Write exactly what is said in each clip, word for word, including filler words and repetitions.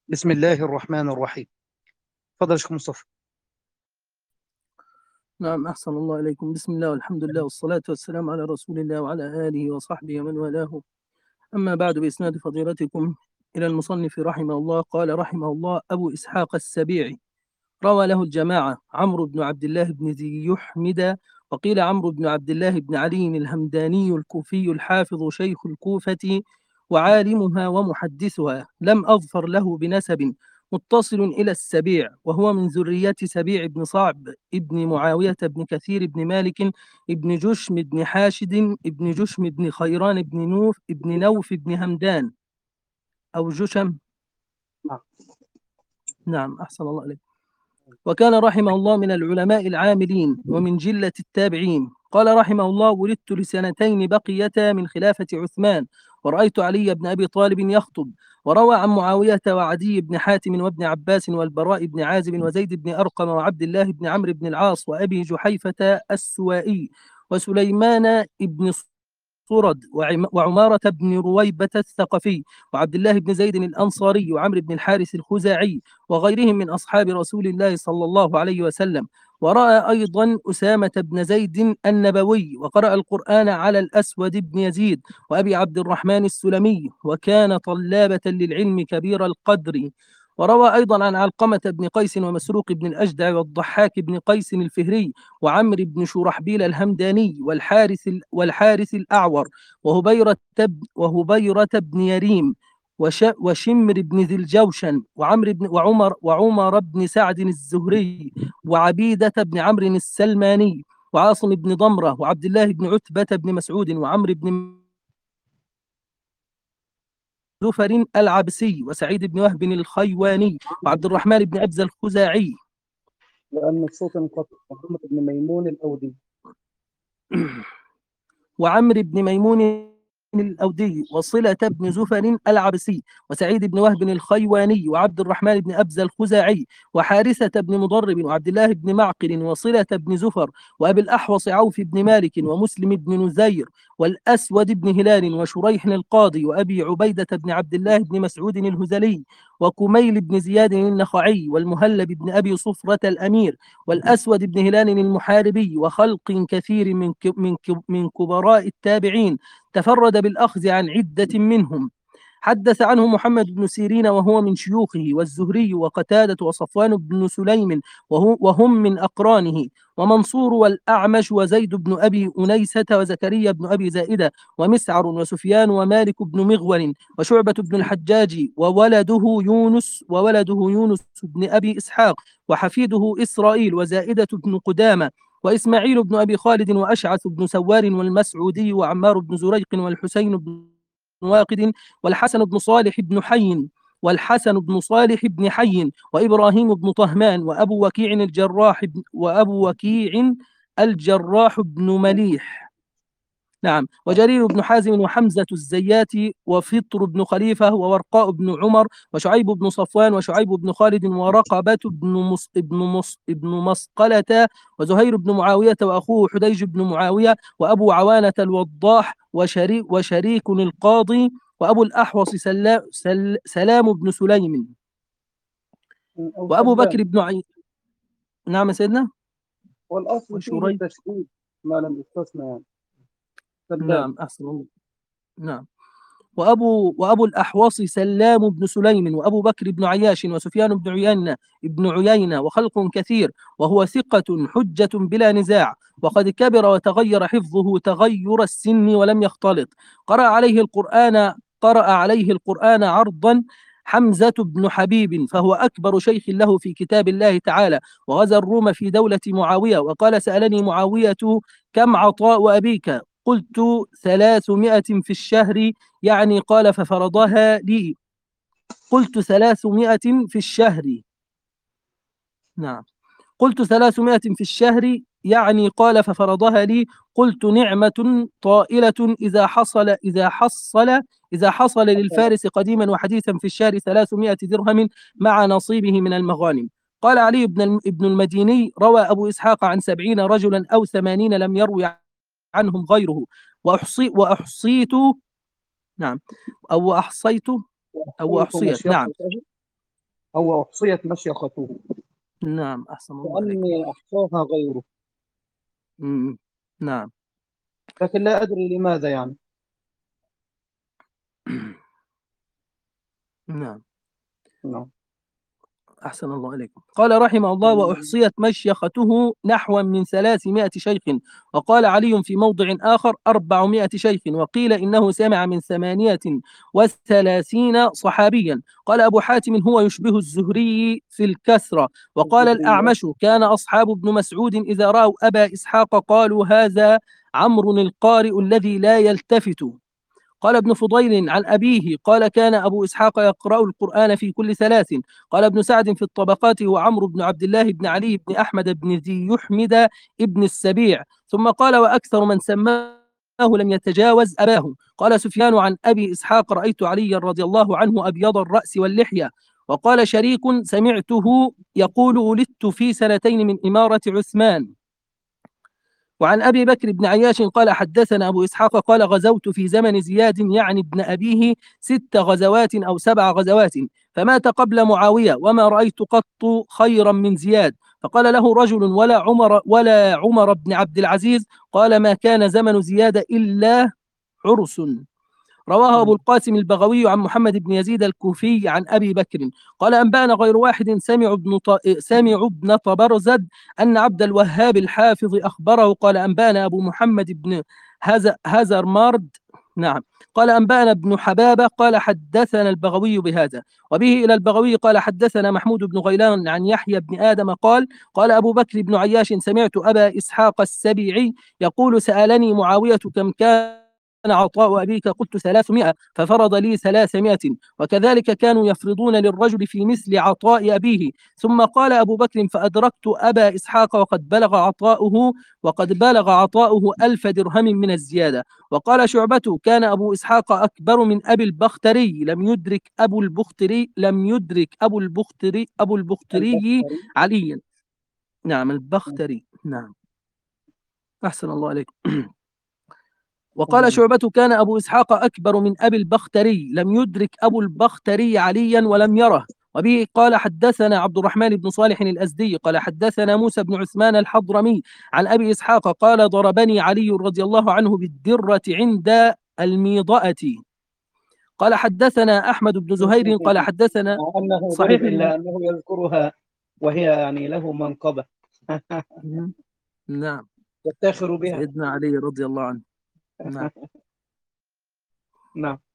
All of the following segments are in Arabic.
بسم الله الرحمن الرحيم. تفضل يا شيخ مصطفى. نعم، أحسن الله إليكم. بسم الله والحمد لله والصلاة والسلام على رسول الله وعلى آله وصحبه ومن والاه. أما بعد، بإسناد فضيلتكم إلى المصنف رحمه الله. قال رحمه الله: أبو إسحاق السبيعي روى له الجماعة عمرو بن عبد الله بن ذي يحمد، وقيل عمرو بن عبد الله بن علي الهمداني الكوفي الحافظ شيخ الكوفة وعالمها ومحدثها، لم أظفر له بنسب متصل إلى السبيع، وهو من ذرية سبيع بن صعب ابن معاوية بن كثير بن مالك ابن جشم بن حاشد ابن جشم بن خيران بن نوف ابن نوف بن همدان أو جشم. نعم. نعم، أحسن الله عليك. وكان رحمه الله من العلماء العاملين ومن جلة التابعين. قال رحمه الله: ولدت لسنتين بقيتا من خلافة عثمان، ورأيت علي بن أبي طالب يخطب. وروى عن معاوية وعدي بن حاتم وابن عباس والبراء بن عازب وزيد بن أرقم وعبد الله بن عمرو بن العاص وأبي جحيفة السوائي وسليمان بن صرد وعمارة بن رويبة الثقفي وعبد الله بن زيد الأنصاري وعمرو بن الحارث الخزاعي وغيرهم من أصحاب رسول الله صلى الله عليه وسلم. ورأى أيضا أسامة بن زيد النبوي، وقرأ القرآن على الأسود بن يزيد وأبي عبد الرحمن السلمي، وكان طلابة للعلم كبير القدر. وروى أيضا عن علقمة بن قيس ومسروق بن الأجدع والضحاك بن قيس الفهري وعمرو بن شرحبيل الهمداني والحارث والحارث الأعور وهبيرة وهبيرة بن يريم وش وشمر بن ذي الجوشن وعمر بن وعمر وعمر بن سعد الزهري وعبيدة بن عمرو السلماني وعاصم بن ضمرة وعبد الله بن عتبة بن مسعود وعمرو بن زفر العبسي وسعيد بن وهب الخيواني وعبد الرحمن بن أبزة الخزاعي. لأن الصوت انقطع. محمد بن ميمون الأودي. وعمرو بن ميمون الأودي وصلة بن زفر العبسي وسعيد بن وهب الخيواني وعبد الرحمن بن أبزة الخزاعي وحارثة بن مضرب وعبد الله بن معقل وصلة بن زفر وأبي الأحوص عوف بن مالك ومسلم بن نزير والأسود بن هلال وشريح القاضي وأبي عبيدة بن عبد الله بن مسعود الهزلي وكميل بن زياد النخعي والمهلب بن أبي صفرة الأمير والأسود بن هلال المحاربي وخلق كثير من من من كبراء التابعين، تفرد بالأخذ عن عدة منهم. حدث عنه محمد بن سيرين وهو من شيوخه، والزهري وقتادة وصفوان بن سليم وهو وهم من أقرانه، ومنصور والأعمش وزيد بن أبي أنيسة وزكريا بن أبي زائدة ومسعر وسفيان ومالك بن مغول وشعبة بن الحجاج وولده يونس وولده يونس بن أبي إسحاق وحفيده إسرائيل وزائدة بن قدامة وإسماعيل بن أبي خالد وأشعث بن سوار والمسعودي وعمار بن زريق والحسين بن واقد والحسن بن صالح بن حي والحسن بن صالح بن حي وإبراهيم بن طهمان وأبو وكيع الجراح وأبو وكيع الجراح بن مليح. نعم. وجرير بن حازم وحمزة الزياتي وفطر بن خليفة وورقاء بن عمر وشعيب بن صفوان وشعيب بن خالد ورقبة بن مص بن مص بن مسقلة وزهير بن معاوية وأخوه حديج بن معاوية وأبو عوانة الوضاح وشريك وشريك القاضي وأبو الأحوص سلا سل سلام بن سليم أو وأبو سلام. بكر بن عي. نعم سيدنا. والأصل فيه وشريك. التشديد ما لم يستثنى يعني. سلام. نعم، أحسن الله. نعم. وأبو وأبو الأحوص سلام بن سليم وأبو بكر بن عياش وسفيان بن عيينة بن عيينة وخلق كثير، وهو ثقة حجة بلا نزاع، وقد كبر وتغير حفظه تغير السن ولم يختلط. قرأ عليه القرآن قرأ عليه القرآن عرضا حمزة بن حبيب، فهو أكبر شيخ له في كتاب الله تعالى، وغزا الروم في دولة معاوية. وقال: سألني معاوية: كم عطاء أبيك؟ قلت: ثلاثمائة في الشهر، يعني قال ففرضها لي. قلت: ثلاثمائة في الشهر. نعم. قلت: ثلاثمائة في الشهر، يعني قال ففرضها لي. قلت: نعمة طائلة إذا حصل إذا حصل إذا حصل للفارس قديما وحديثا في الشهر ثلاثمائة درهم مع نصيبه من المغانم. قال علي بن ابن المديني: روى أبو إسحاق عن سبعين رجلا أو ثمانين لم يروي عنهم غيره، وأحصي وأحصيت. نعم. أو أحصيت أو أحصيتم أحصيت. الشيخ نعم. أو أحصيت مشيخته نعم أحسن الله عليك. كأني أحصاها غيره، مم. نعم. لكن لا أدري لماذا يعني. نعم نعم. أحسن الله عليكم. قال رحمه الله: وأحصيت مشيخته نحو من ثلاثمائة شيخ. وقال علي في موضع آخر أربعمائة شيخ. وقيل إنه سمع من ثمانية وثلاثين صحابيا. قال أبو حاتم: هو يشبه الزهري في الكثرة. وقال الأعمش: كان أصحاب ابن مسعود إذا رأوا أبا إسحاق قالوا هذا عمرو القارئ الذي لا يلتفت. قال ابن فضيل عن أبيه قال: كان أبو إسحاق يقرأ القرآن في كل ثلاث. قال ابن سعد في الطبقات: هو عمرو بن عبد الله بن علي بن أحمد بن ذي يحمد ابن السبيع. ثم قال: وأكثر من سماه لم يتجاوز أباه. قال سفيان عن أبي إسحاق: رأيت علي رضي الله عنه أبيض الرأس واللحية. وقال شريك: سمعته يقول: ولدت في سنتين من إمارة عثمان. وعن أبي بكر بن عياش قال: حدثنا أبو إسحاق قال: غزوت في زمن زياد يعني ابن أبيه ست غزوات أو سبع غزوات، فمات قبل معاوية، وما رأيت قط خيرا من زياد. فقال له رجل: ولا عمر ولا عمر بن عبد العزيز؟ قال: ما كان زمن زياد إلا عرس. رواه أبو القاسم البغوي عن محمد بن يزيد الكوفي عن أبي بكر. قال: أنبأنا غير واحد سمع ابن ط... سمع ابن طبرزد أن عبد الوهاب الحافظ أخبره. قال: أنبأنا أبو محمد بن هز... هزرمارد. نعم. قال: أنبأنا ابن حبابة. قال: حدثنا البغوي بهذا. وبه إلى البغوي قال: حدثنا محمود بن غيلان عن يحيى بن آدم قال: قال أبو بكر بن عياش: سمعت أبا إسحاق السبيعي يقول: سألني معاوية كم كان عطاء أبيك؟ قلت: ثلاثمائة، ففرض لي ثلاثمائة. وكذلك كانوا يفرضون للرجل في مثل عطاء أبيه. ثم قال أبو بكر: فأدركت أبا إسحاق وقد بلغ عطاؤه وقد بلغ عطاؤه ألف درهم من الزيادة. وقال شعبة: كان أبو إسحاق أكبر من أبي البختري، لم يدرك أبو البختري لم يدرك أبو البختري أبو البختري البختري. عليا. نعم البختري. نعم أحسن الله عليكم. وقال شعبة: كان أبو إسحاق أكبر من أبي البختري، لم يدرك أبو البختري عليا ولم يره. وبه قال: حدثنا عبد الرحمن بن صالح الأزدي قال: حدثنا موسى بن عثمان الحضرمي عن أبي إسحاق قال: ضربني علي رضي الله عنه بالدرة عند الميضأة. قال: حدثنا أحمد بن زهير قال: حدثنا مع أنه صحيح ضرب إلا أنه يذكرها وهي يعني له منقبة نعم يفتخر بها. سيدنا علي رضي الله عنه. نعم. نعم.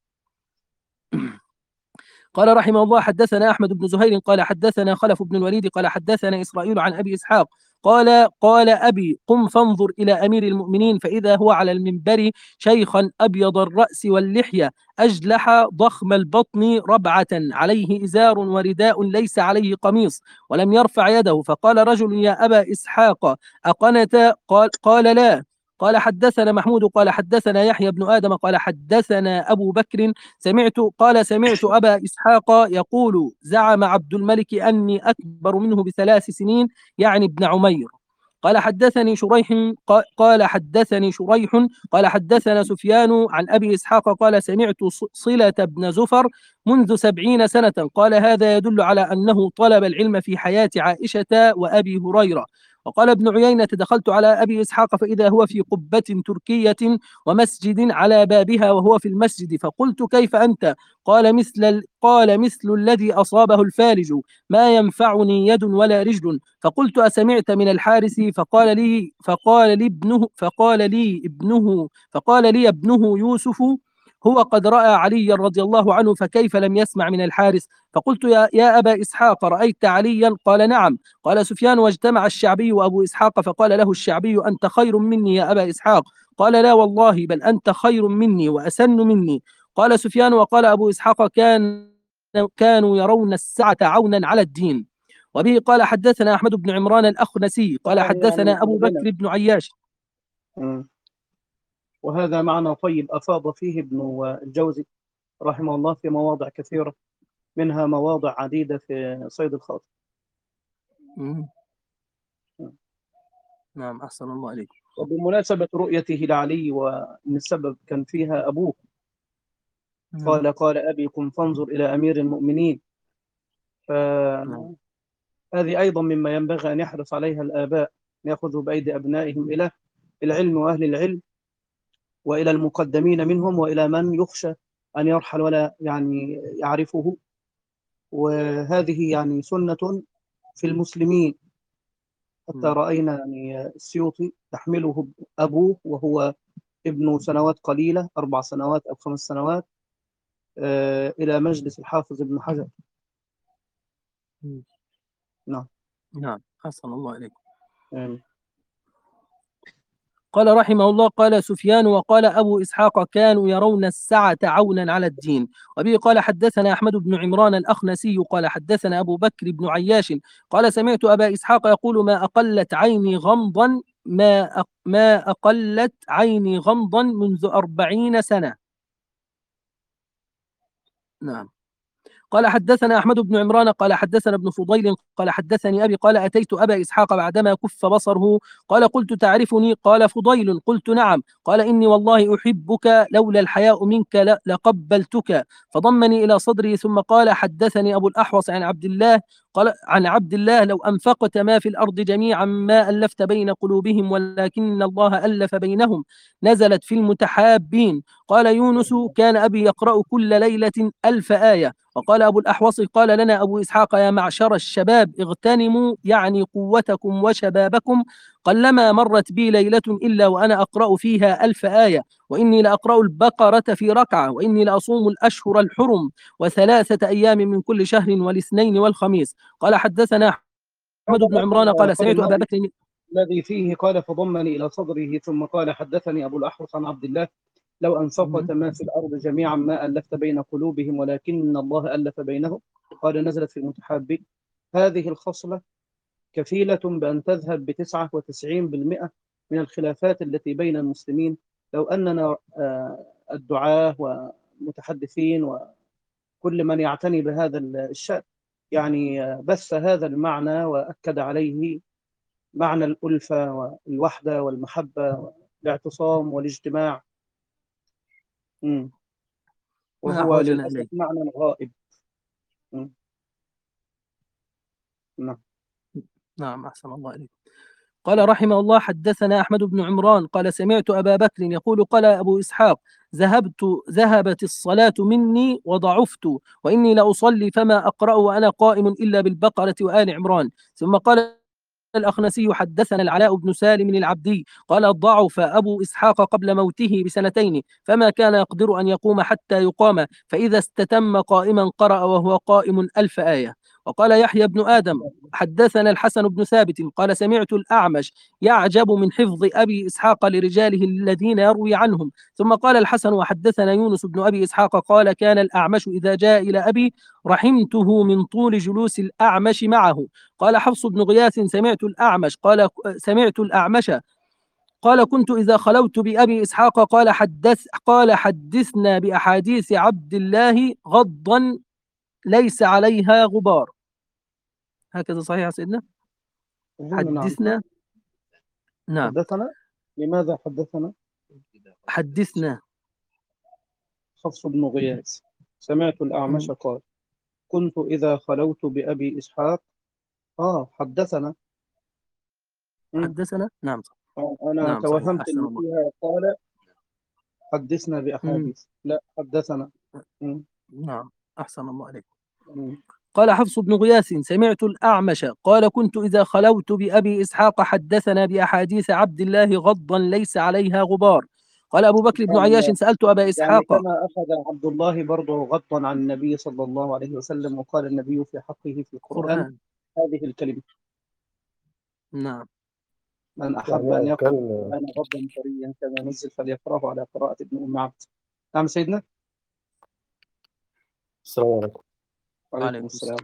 قال رحمه الله: حدثنا أحمد بن زهير قال: حدثنا خلف بن الوليد قال: حدثنا إسرائيل عن أبي إسحاق قال: قال أبي: قم فانظر إلى أمير المؤمنين، فإذا هو على المنبر شيخا أبيض الرأس واللحية أجلح ضخم البطن ربعة، عليه إزار ورداء ليس عليه قميص، ولم يرفع يده. فقال رجل: يا أبا إسحاق أقنت؟ قال, قال لا. قال: حدثنا محمود قال: حدثنا يحيى بن آدم قال: حدثنا أبو بكر سمعت قال: سمعت أبا إسحاق يقول: زعم عبد الملك أني أكبر منه بثلاث سنين، يعني ابن عمير. قال: حدثني شريح قال: حدثني شريح قال: حدثنا سفيان عن أبي إسحاق قال: سمعت صلة بن زفر منذ سبعين سنة. قال: هذا يدل على أنه طلب العلم في حياة عائشة وأبي هريرة. وقال ابن عيينة: دخلت على أبي إسحاق فإذا هو في قبة تركية ومسجد على بابها وهو في المسجد، فقلت: كيف أنت؟ قال: مثل قال مثل الذي أصابه الفالج، ما ينفعني يد ولا رجل. فقلت: أسمعت من الحارث؟ فقال لي فقال لي ابنه فقال لي ابنه فقال لي ابنه يوسف: هو قد رأى علي رضي الله عنه، فكيف لم يسمع من الحارث؟ فقلت: يا, يا أبا إسحاق، رأيت عليا؟ قال: نعم. قال سفيان: واجتمع الشعبي وأبو إسحاق، فقال له الشعبي: أنت خير مني يا أبا إسحاق. قال: لا والله، بل أنت خير مني وأسن مني. قال سفيان: وقال أبو إسحاق: كان كانوا يرون السعة عونا على الدين. وبه قال: حدثنا أحمد بن عمران الأخنسي قال: هذا يعني حدثنا أبو عندنا. بكر بن عياش. مم. وهذا معنى طيب أفاض فيه ابن الجوزي رحمه الله في مواضع كثيرة، منها مواضع عديدة في صيد الخاطر. مم. نعم أحسن الله عليك. وبمناسبة رؤيته لعلي وأن السبب كان فيها أبوه، مم. قال: قال أبي: قم فانظر إلى أمير المؤمنين، نعم. فهذه أيضا مما ينبغي أن يحرص عليها الآباء، يأخذوا بأيدي أبنائهم إلى العلم وأهل العلم، وإلى المقدمين منهم، وإلى من يخشى أن يرحل ولا يعني يعرفه. وهذه يعني سنة في المسلمين، حتى مم. رأينا يعني السيوطي يحمله أبوه وهو ابن سنوات قليلة، أربع سنوات أو خمس سنوات، آه، إلى مجلس الحافظ ابن حجر. مم. نعم. نعم، أحسن الله إليك. آمين. قال رحمه الله: قال سفيان وقال أبو إسحاق: كانوا يرون السعة عونا على الدين. وبه قال حدثنا أحمد بن عمران الأخنسي قال حدثنا أبو بكر بن عياش قال سمعت أبا إسحاق يقول: ما أقلت عيني غمضا ما أق- ما أقلت عيني غمضا منذ أربعين سنة. نعم. قال حدثنا أحمد بن عمران قال حدثنا ابن فضيل قال حدثني أبي قال: أتيت أبا إسحاق بعدما كف بصره. قال: قلت: تعرفني؟ قال فضيل. قلت: نعم. قال: إني والله أحبك، لولا الحياء منك ل- لقبلتك. فضمني إلى صدري ثم قال: حدثني أبو الأحوص عن عبد الله قال عن عبد الله: لو أنفقت ما في الأرض جميعا ما ألفت بين قلوبهم، ولكن الله ألف بينهم. نزلت في المتحابين. قال يونس: كان أبي يقرأ كل ليلة ألف آية. وقال أبو الأحوص: قال لنا أبو إسحاق: يا معشر الشباب اغتنموا، يعني قوتكم وشبابكم. قلما مرت بي ليلة إلا وأنا أقرأ فيها ألف آية، وإني لأقرأ البقرة في ركعة، وإني لأصوم الأشهر الحرم وثلاثة أيام من كل شهر والاثنين والخميس. قال حدثنا أحمد هذا بن عمران الأثر قال قال سمعت أبا الماضي بكر. الذي فيه قال فضمني إلى صدره ثم قال حدثني أبو الأحوص عن عبد الله: لو أنفقت ما في الأرض جميعا ما ألفت بين قلوبهم، ولكن الله ألف بينهم. قال نزلت في المتحابين. هذه الخصلة كفيلة بأن تذهب بتسعة وتسعين بالمئة من الخلافات التي بين المسلمين، لو أننا آه، الدعاة والمتحدثين وكل من يعتني بهذا الشأن يعني آه، بث هذا المعنى وأكد عليه معنى الألفة والوحدة والمحبة والاعتصام والاجتماع. مم. ما وهو أحوجنا للأسف إليه. معنى غائب. مم. نعم. نعم، أحسن الله إليك. قال رحمه الله: حدثنا أحمد بن عمران قال سمعت أبا بكر يقول: قال أبو إسحاق: ذهبت ذهبت الصلاة مني وضعفت، وإني لأصلي فما أقرأ وأنا قائم إلا بالبقرة وآل عمران. ثم قال الأخنسي: حدثنا العلاء بن سالم العبدي قال: ضعف أبو إسحاق قبل موته بسنتين، فما كان يقدر أن يقوم حتى يقام، فإذا استتم قائما قرأ وهو قائم ألف آية. وقال يحيى بن آدم: حدثنا الحسن بن ثابت قال سمعت الأعمش يعجب من حفظ أبي إسحاق لرجاله الذين يروي عنهم. ثم قال الحسن: وحدثنا يونس بن أبي إسحاق قال: كان الأعمش إذا جاء إلى أبي رحمته من طول جلوس الأعمش معه. قال حفص بن غياث: سمعت الأعمش قال سمعت الأعمش قال: كنت إذا خلوت بأبي إسحاق قال حدث قال حدثنا بأحاديث عبد الله غضا ليس عليها غبار. هكذا صحيح يا سيدنا؟ أظن نعم. حدثنا. نعم. حدثنا. لماذا حدثنا؟ حدثنا. حفص بن غياث: سمعت الأعمش مم. قال: كنت إذا خلوت بأبي إسحاق. آه حدثنا. مم. حدثنا. نعم. آه، أنا نعم صحيح، توهمت أحسن أن الله. فيها قال حدثنا مم. بأحاديث. لا، حدثنا. مم. نعم، أحسن الله عليك. مم. قال حفص بن غياث: سمعت الأعمش قال: كنت إذا خلوت بأبي إسحاق حدثنا بأحاديث عبد الله غضا ليس عليها غبار. قال أبو بكر بن سبحان عياش: الله. سألت أبا يعني إسحاق. كما أخذ عبد الله برضه غضا عن النبي صلى الله عليه وسلم، وقال النبي في حقه في القرآن قرآن. هذه الكلمة: نعم. من أحب أن يعني يقرأ كان القرآن غضا طريا كما نزل فليقرأه على قراءة ابن أم عبد. نعم سيدنا. السلام عليكم. وعليكم وعليكم السلام. السلام.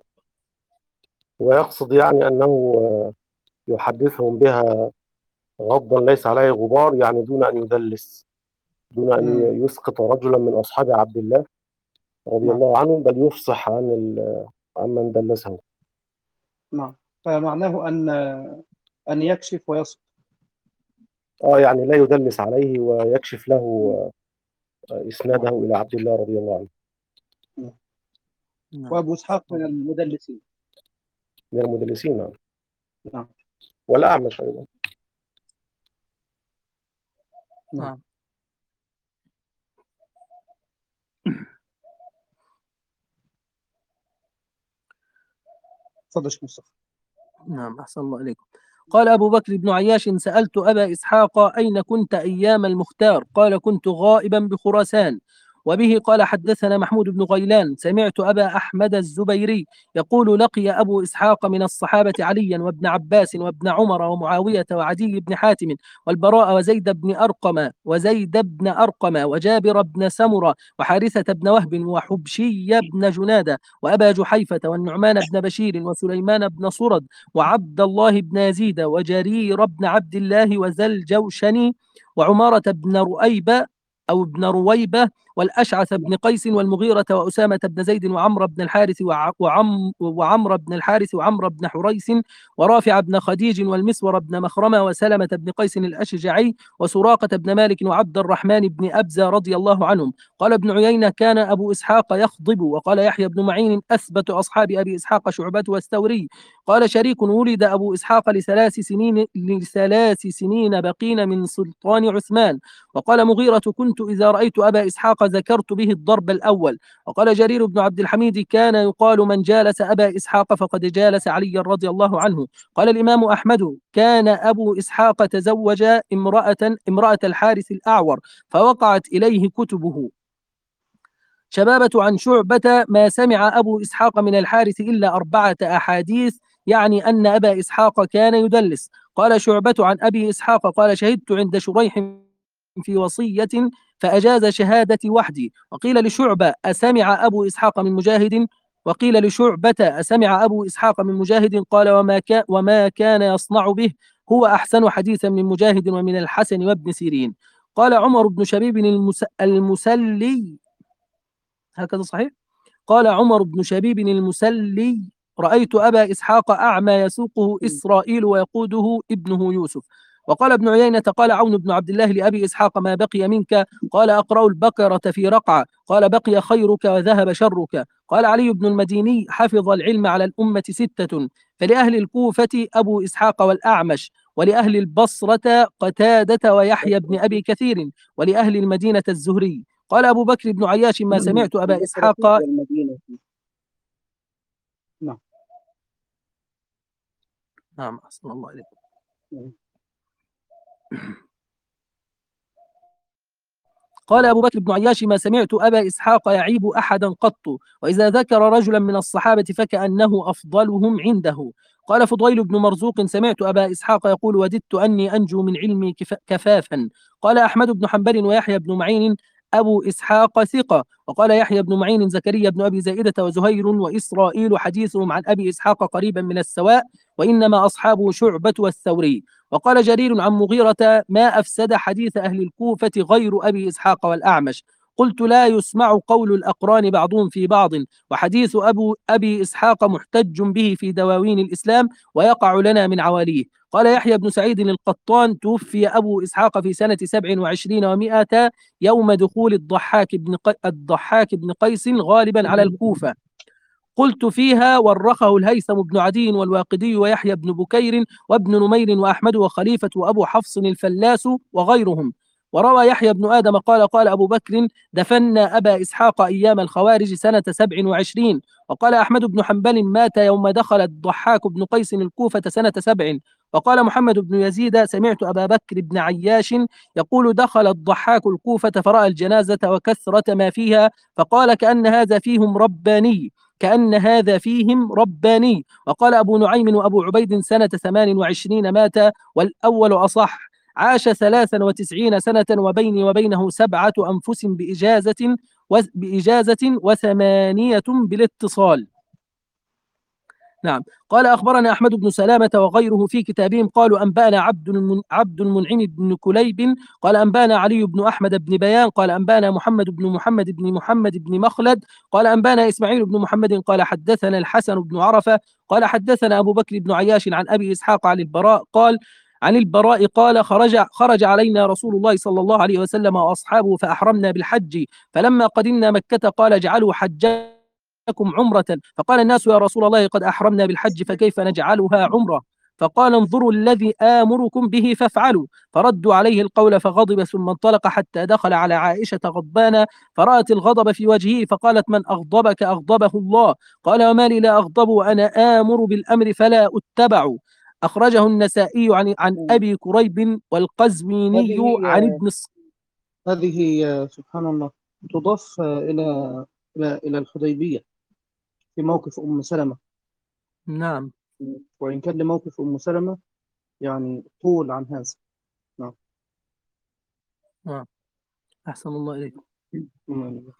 ويقصد يعني أنه يحدثهم بها غضا ليس عليه غبار، يعني دون أن يدلس، دون أن مم. يسقط رجلا من أصحاب عبد الله رضي نعم. الله عنه، بل يفصح عن ال- عن من دلسه. نعم. فمعناه أن أن يكشف ويصف. اه يعني لا يدلس عليه ويكشف له مم. إسناده نعم. إلى عبد الله رضي الله عنه. نعم. نعم. وأبو إسحاق من المدلسين. من المدلسين. نعم. نعم. والأعمش أيضا. نعم. نعم. تفضل شيخ مصطفى. نعم أحسن الله إليكم. قال أبو بكر بن عياش: سألت أبا إسحاق: أين كنت أيام المختار؟ قال: كنت غائبا بخراسان. وبه قال: حدثنا محمود بن غيلان: سمعت أبا أحمد الزبيري يقول: لقي أبو إسحاق من الصحابة عليا وابن عباس وابن عمر ومعاوية وعدي بن حاتم والبراء وزيد بن أرقم وزيد بن أرقم وجابر بن سمرة وحارثة بن وهب وحبشي بن جنادة وأبا جحيفة والنعمان بن بشير وسليمان بن صرد وعبد الله بن يزيد وجرير بن عبد الله وذا الجوشني وعمارة بن رؤيبة أو ابن رويبة والأشعث بن قيس والمغيرة وأسامة بن زيد وعمر بن الحارث وعم وعمر بن الحارث وعمر بن حريث ورافع بن خديج والمسور بن مخرمة وسلمة بن قيس الأشجعي وسراقة بن مالك وعبد الرحمن بن أبزة رضي الله عنهم. قال ابن عيينة: كان أبو إسحاق يخضب. وقال يحيى بن معين: أثبت أصحاب أبي إسحاق شعبة والثوري. قال شريك: ولد أبو إسحاق لثلاث سنين لثلاث سنين بقين من سلطان عثمان. وقال مغيرة: كنت إذا رأيت أبا إسحاق ذكرت به الضرب الأول. وقال جرير بن عبد الحميد: كان يقال: من جالس أبا إسحاق فقد جالس عليا رضي الله عنه. قال الإمام أحمد: كان أبو إسحاق تزوج امرأة امرأة الحارث الأعور فوقعت إليه كتبه. شبابة عن شعبة: ما سمع أبو إسحاق من الحارث إلا أربعة أحاديث، يعني أن أبا إسحاق كان يدلس. قال شعبة عن أبي إسحاق: قال شهدت عند شريح في وصية فأجاز شهادتي وحدي. وقيل لشعبة: أسمع أبو إسحاق من مجاهد؟ وقيل لشعبة: أسمع أبو إسحاق من مجاهد؟ قال: وما كان, وما كان يصنع به، هو أحسن حديثا من مجاهد ومن الحسن وابن سيرين. قال عمر بن شبيب المس... المسلي هكذا صحيح؟ قال عمر بن شبيب المسلي: رأيت أبا إسحاق أعمى يسوقه إسرائيل ويقوده ابنه يوسف. وقال ابن عيينة: قال عون بن عبد الله لأبي إسحاق: ما بقي منك؟ قال: أقرأ البقرة في رقعة. قال: بقي خيرك وذهب شرك. قال علي بن المديني: حفظ العلم على الأمة ستة، فلأهل الكوفة أبو إسحاق والأعمش، ولأهل البصرة قتادة ويحيى بن أبي كثير، ولأهل المدينة الزهري. قال أبو بكر بن عياش: ما سمعت أبا إسحاق. نعم. نعم أحسن الله إليكم. قال أبو بكر بن عياش: ما سمعت أبا إسحاق يعيب أحدا قط، وإذا ذكر رجلا من الصحابة فكأنه أفضلهم عنده. قال فضيل بن مرزوق: سمعت أبا إسحاق يقول: وددت أني أنجو من علمي كفافا. قال أحمد بن حنبل ويحيى بن معين: أبو إسحاق ثقة. وقال يحيى بن معين: زكريا بن أبي زائدة وزهير وإسرائيل حديثهم عن أبي إسحاق قريبا من السواء، وإنما أصحابه شعبة والثوري. وقال جرير عن مغيرة: ما أفسد حديث أهل الكوفة غير أبي إسحاق والأعمش. قلت: لا يسمع قول الأقران بعضهم في بعض، وحديث أبو أبي إسحاق محتج به في دواوين الإسلام ويقع لنا من عواليه. قال يحيى بن سعيد القطان: توفي أبو إسحاق في سنة سبع وعشرين ومائة يوم دخول الضحاك بن الضحاك بن قيس غالبا على الكوفة. قلت: فيها ورخه الهيثم بن عدي والواقدي ويحيى بن بكير وابن نمير وأحمد وخليفة وأبو حفص الفلاس وغيرهم. وروى يحيى بن آدم قال: قال أبو بكر: دفنا أبا إسحاق أيام الخوارج سنة سبع وعشرين. وقال أحمد بن حنبل: مات يوم دخل الضحاك بن قيس الكوفة سنة سبع. وقال محمد بن يزيد: سمعت أبا بكر بن عياش يقول: دخل الضحاك الكوفة فرأى الجنازة وكثرة ما فيها، فقال: كأن هذا فيهم رباني كأن هذا فيهم رباني. وقال أبو نعيم وأبو عبيد: سنة ثمان وعشرين مات، والأول أصح. عاش ثلاثا وتسعين سنة وبيني وبينه سبعة أنفس بإجازة بإجازة وثمانية بالاتصال. نعم. قال أخبرنا أحمد بن سلامة وغيره في كتابهم قالوا: أنبأنا عبد المن... عبد المنعم بن كليب قال: أنبأنا علي بن أحمد بن بيان قال: أنبأنا محمد بن محمد بن محمد بن مخلد قال: أنبأنا إسماعيل بن محمد قال: حدثنا الحسن بن عرفة قال: حدثنا أبو بكر بن عياش عن أبي إسحاق عن البراء قال: عن البراء قال: خرج خرج علينا رسول الله صلى الله عليه وسلم وأصحابه فأحرمنا بالحج، فلما قدمنا مكة قال: اجعلوا حجكم لكم عمرة. فقال الناس يا رسول الله قد أحرمنا بالحج فكيف نجعلها عمرة؟ فقال انظروا الذي آمركم به فافعلوا. فردوا عليه القول فغضب ثم انطلق حتى دخل على عائشة غضبانا فرأت الغضب في وجهه فقالت من أغضبك أغضبه الله. قال وما لي لا أغضب وأنا آمر بالأمر فلا أتبع. أخرجه النسائي عن عن أبي كريب والقزويني عن هذه ابن الص... هذه آه، سبحان الله تضاف آه، إلى إلى إلى الحديبية في موقف أم سلمة، نعم وإن كان لموقف أم سلمة يعني طول عن هذا. نعم. نعم أحسن الله إليكم. نعم.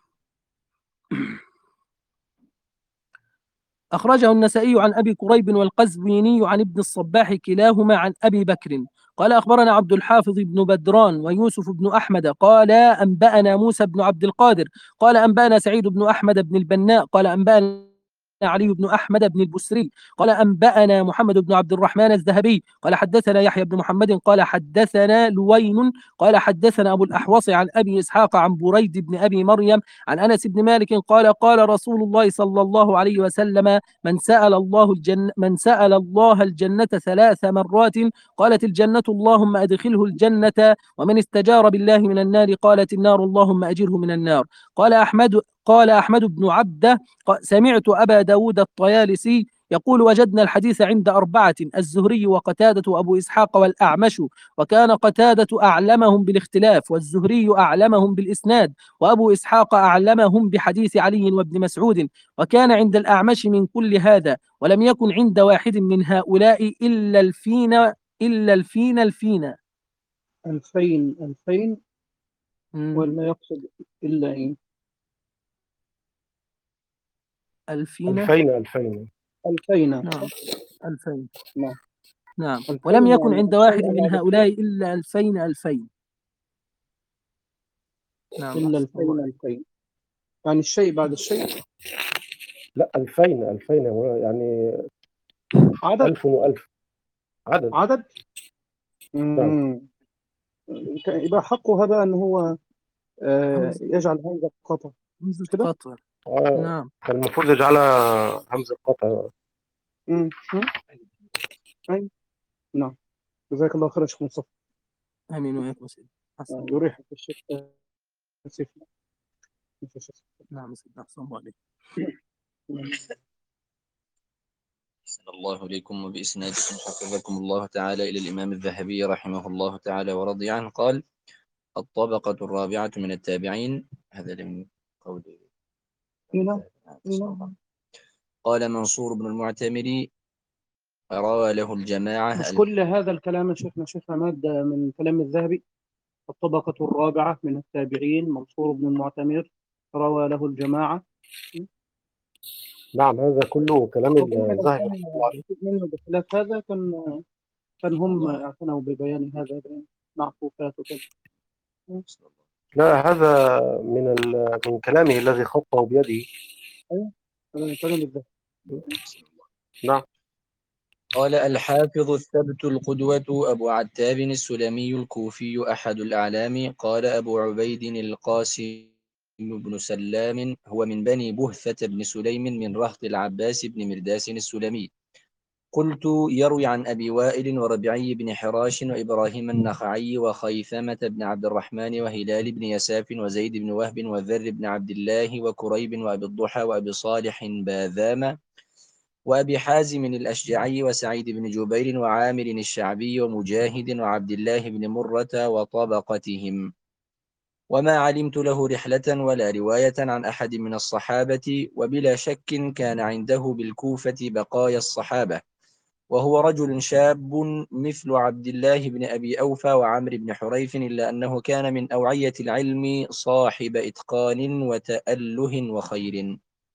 أخرجه النسائي عن أبي كريب والقزويني عن ابن الصباح كلاهما عن أبي بكر قال أخبرنا عبد الحافظ بن بدران ويوسف بن أحمد قال أنبأنا موسى بن عبد القادر قال أنبأنا سعيد بن أحمد بن البناء قال أنبأنا علي بن أحمد بن البسري قال أنبأنا محمد بن عبد الرحمن الذهبي قال حدثنا يحيى بن محمد قال حدثنا لوين قال حدثنا أبو الأحوص عن أبي إسحاق عن بريد بن أبي مريم عن أنس بن مالك قال قال رسول الله صلى الله عليه وسلم من سأل الله الجنة من سأل الله الجنة ثلاث مرات قالت الجنة اللهم أدخله الجنة ومن استجار بالله من النار قالت النار اللهم أجره من النار. قال أحمد قال أحمد بن عبده سمعت أبا داود الطيالسي يقول وجدنا الحديث عند أربعة الزهري وقتادة وأبو إسحاق والأعمش وكان قتادة أعلمهم بالاختلاف والزهري أعلمهم بالإسناد وأبو إسحاق أعلمهم بحديث علي وابن مسعود وكان عند الأعمش من كل هذا ولم يكن عند واحد من هؤلاء إلا الفين إلا الفين الفين ألفين ألفين مم. ولا يقصد إلا إيه؟ الفين ألفين ألفين ألفين. نعم ألفين نعم. نعم ألفين ولم يكن يعني عند الشيء واحد من بعد هؤلاء الشيء إلا ألفين ألفين. نعم إلا أحسن الله ألفين عليك. ألفين يعني الشيء بعد الشيء. لا ألفين ألفين هو يعني عدد ألف وألف عدد. عدد. نعم. مم. يبقى حقه هذا أن هو آه، همزة يجعل همزة قطع، همزة مش كده؟ قطع. آه، نعم كان المفروض يجعلها همزة قطع. مم. مم. أي. نعم. جزاك الله خير يا شيخ مصطفى. آمين وإياكم سيدي. أحسن آه، الله. يريحك الشيخ آسف. نعم سيدي أحسن الله عليك. أحسن الله إليكم وبإسنادكم حفظكم الله تعالى إلى الإمام الذهبي رحمه الله تعالى ورضي عنه قال الطبقة الرابعة من التابعين. هذا من قول هنا هنا قال منصور بن المعتمر روى له الجماعة مش كل هذا الكلام يا شيخنا شيخ عماد من كلام الذهبي. الطبقة الرابعة من التابعين منصور بن المعتمر روى له الجماعة. نعم هذا كله كلام ربما لو الذهبي كان رحمه الله عليه. مكتوب منه بخلاف هذا كان كان هم اعتنوا ببيان هذا معطوفات وكذا. لا هذا من ال... من كلامه الذي خطه بيده. ايوه هذا كلام الذهبي. نعم. قال الحافظ الثبت القدوة أبو عتاب السلمي الكوفي أحد الأعلام. قال أبو عبيد القاسم بن سلام هو من بني بهثة بن سليم من رهط العباس بن مرداس السلمي. قلت يروي عن أبي وائل وربيعي بن حراش وإبراهيم النخعي وخيثمة بن عبد الرحمن وهلال بن يساف وزيد بن وهب وذر بن عبد الله وكريب وأبي الضحى وأبي صالح باذام وأبي حازم الأشجعي وسعيد بن جبير وعامر الشعبي ومجاهد وعبد الله بن مرة وطبقتهم. وما علمت له رحلة ولا رواية عن أحد من الصحابة وبلا شك كان عنده بالكوفة بقايا الصحابة وهو رجل شاب مثل عبد الله بن أبي أوفى وعمر بن حريف إلا أنه كان من أوعية العلم صاحب إتقان وتأله وخير.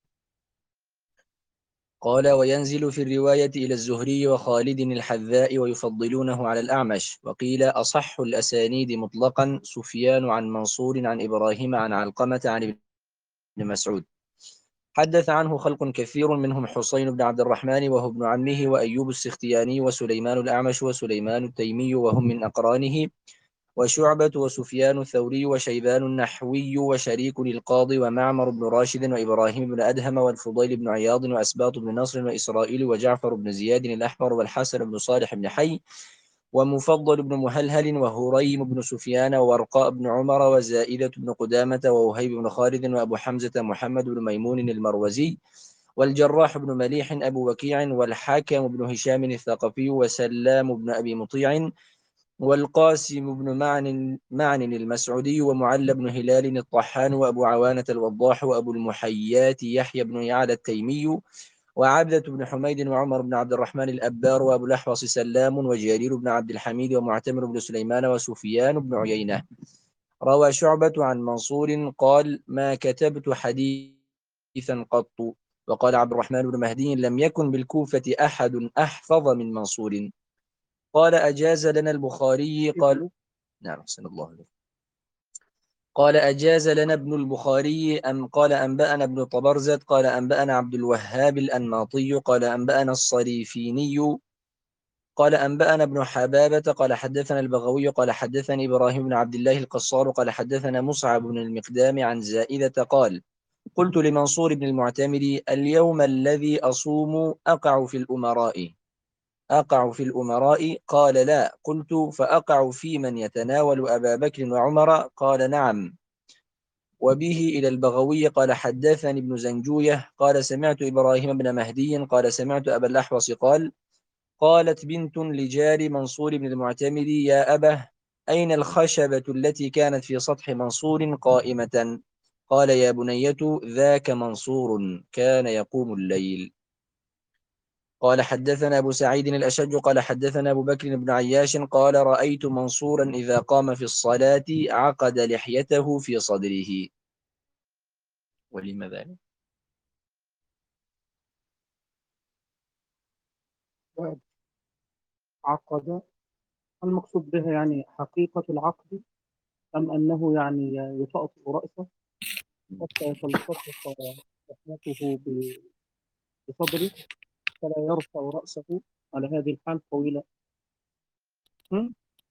قال وينزل في الرواية إلى الزهري وخالد الحذاء ويفضلونه على الأعمش. وقيل أصح الأسانيد مطلقا سفيان عن منصور عن إبراهيم عن علقمة عن ابن مسعود. حدث عنه خلق كثير منهم حسين بن عبد الرحمن وهو ابن عمه وأيوب السختياني وسليمان الأعمش وسليمان التيمي وهم من أقرانه وشعبة وسفيان الثوري وشيبان النحوي وشريك القاضي ومعمر بن راشد وإبراهيم بن أدهم والفضيل بن عياض وأسباط بن نصر وإسرائيل وجعفر بن زياد الأحمر والحسن بن صالح بن حي ومفضل بن مهلهل وهريم بن سفيان وورقاء بن عمر وزائدة بن قدامة ووهيب بن خالد وأبو حمزة محمد بن ميمون المروزي والجراح بن مليح أبو وكيع والحاكم بن هشام الثقفي وسلام بن أبي مطيع والقاسم بن معن معن المسعودي ومعل بن هلال الطحان وأبو عوانة الوضاح وأبو المحيات يحيى بن يعلى التيمي وعبدة بن حميد وعمر بن عبد الرحمن الأبار وأبو الأحوص سلام وجرير بن عبد الحميد ومعتمر بن سليمان وسفيان بن عيينة. روى شعبة عن منصور قال: ما كتبت حديثا قط. وقال عبد الرحمن بن مهدي: لم يكن بالكوفة أحد أحفظ من منصور. قال: أجاز لنا البخاري قال نعم أحسن الله عليك. قال: أجاز لنا ابن البخاري أم قال أنبأنا ابن طبرزت قال أنبأنا عبد الوهاب الأنماطي قال أنبأنا الصريفيني قال أنبأنا ابن حبابة قال حدثنا البغوي قال حدثني إبراهيم بن عبد الله القصار قال حدثنا مصعب بن المقدام عن زائدة قال: قلت لمنصور بن المعتمر: اليوم الذي أصوم أقع في الأمراء أقع في الأمراء؟ قال: لا. قلت: فأقع في من يتناول أبا بكر وعمر؟ قال: نعم. وبه إلى البغوي قال حدثني ابن زنجوية قال سمعت إبراهيم بن مهدي قال سمعت أبا الأحوص قال: قالت بنت لجار منصور بن المعتمر: يا أبه، أين الخشبة التي كانت في سطح منصور قائمة؟ قال: يا بنية، ذاك منصور كان يقوم الليل. قال حدثنا أبو سعيد الأشج قال حدثنا أبو بكر بن عياش قال: رأيت منصورا إذا قام في الصلاة عقد لحيته في صدره. ولما ذلك؟ عقد، المقصود بها يعني حقيقة العقد أم أنه يعني يطأطئ رأسه حتى يتلصق لحيته بصدره فلا يرفع رأسه على هذه الحال طويلة؟ م?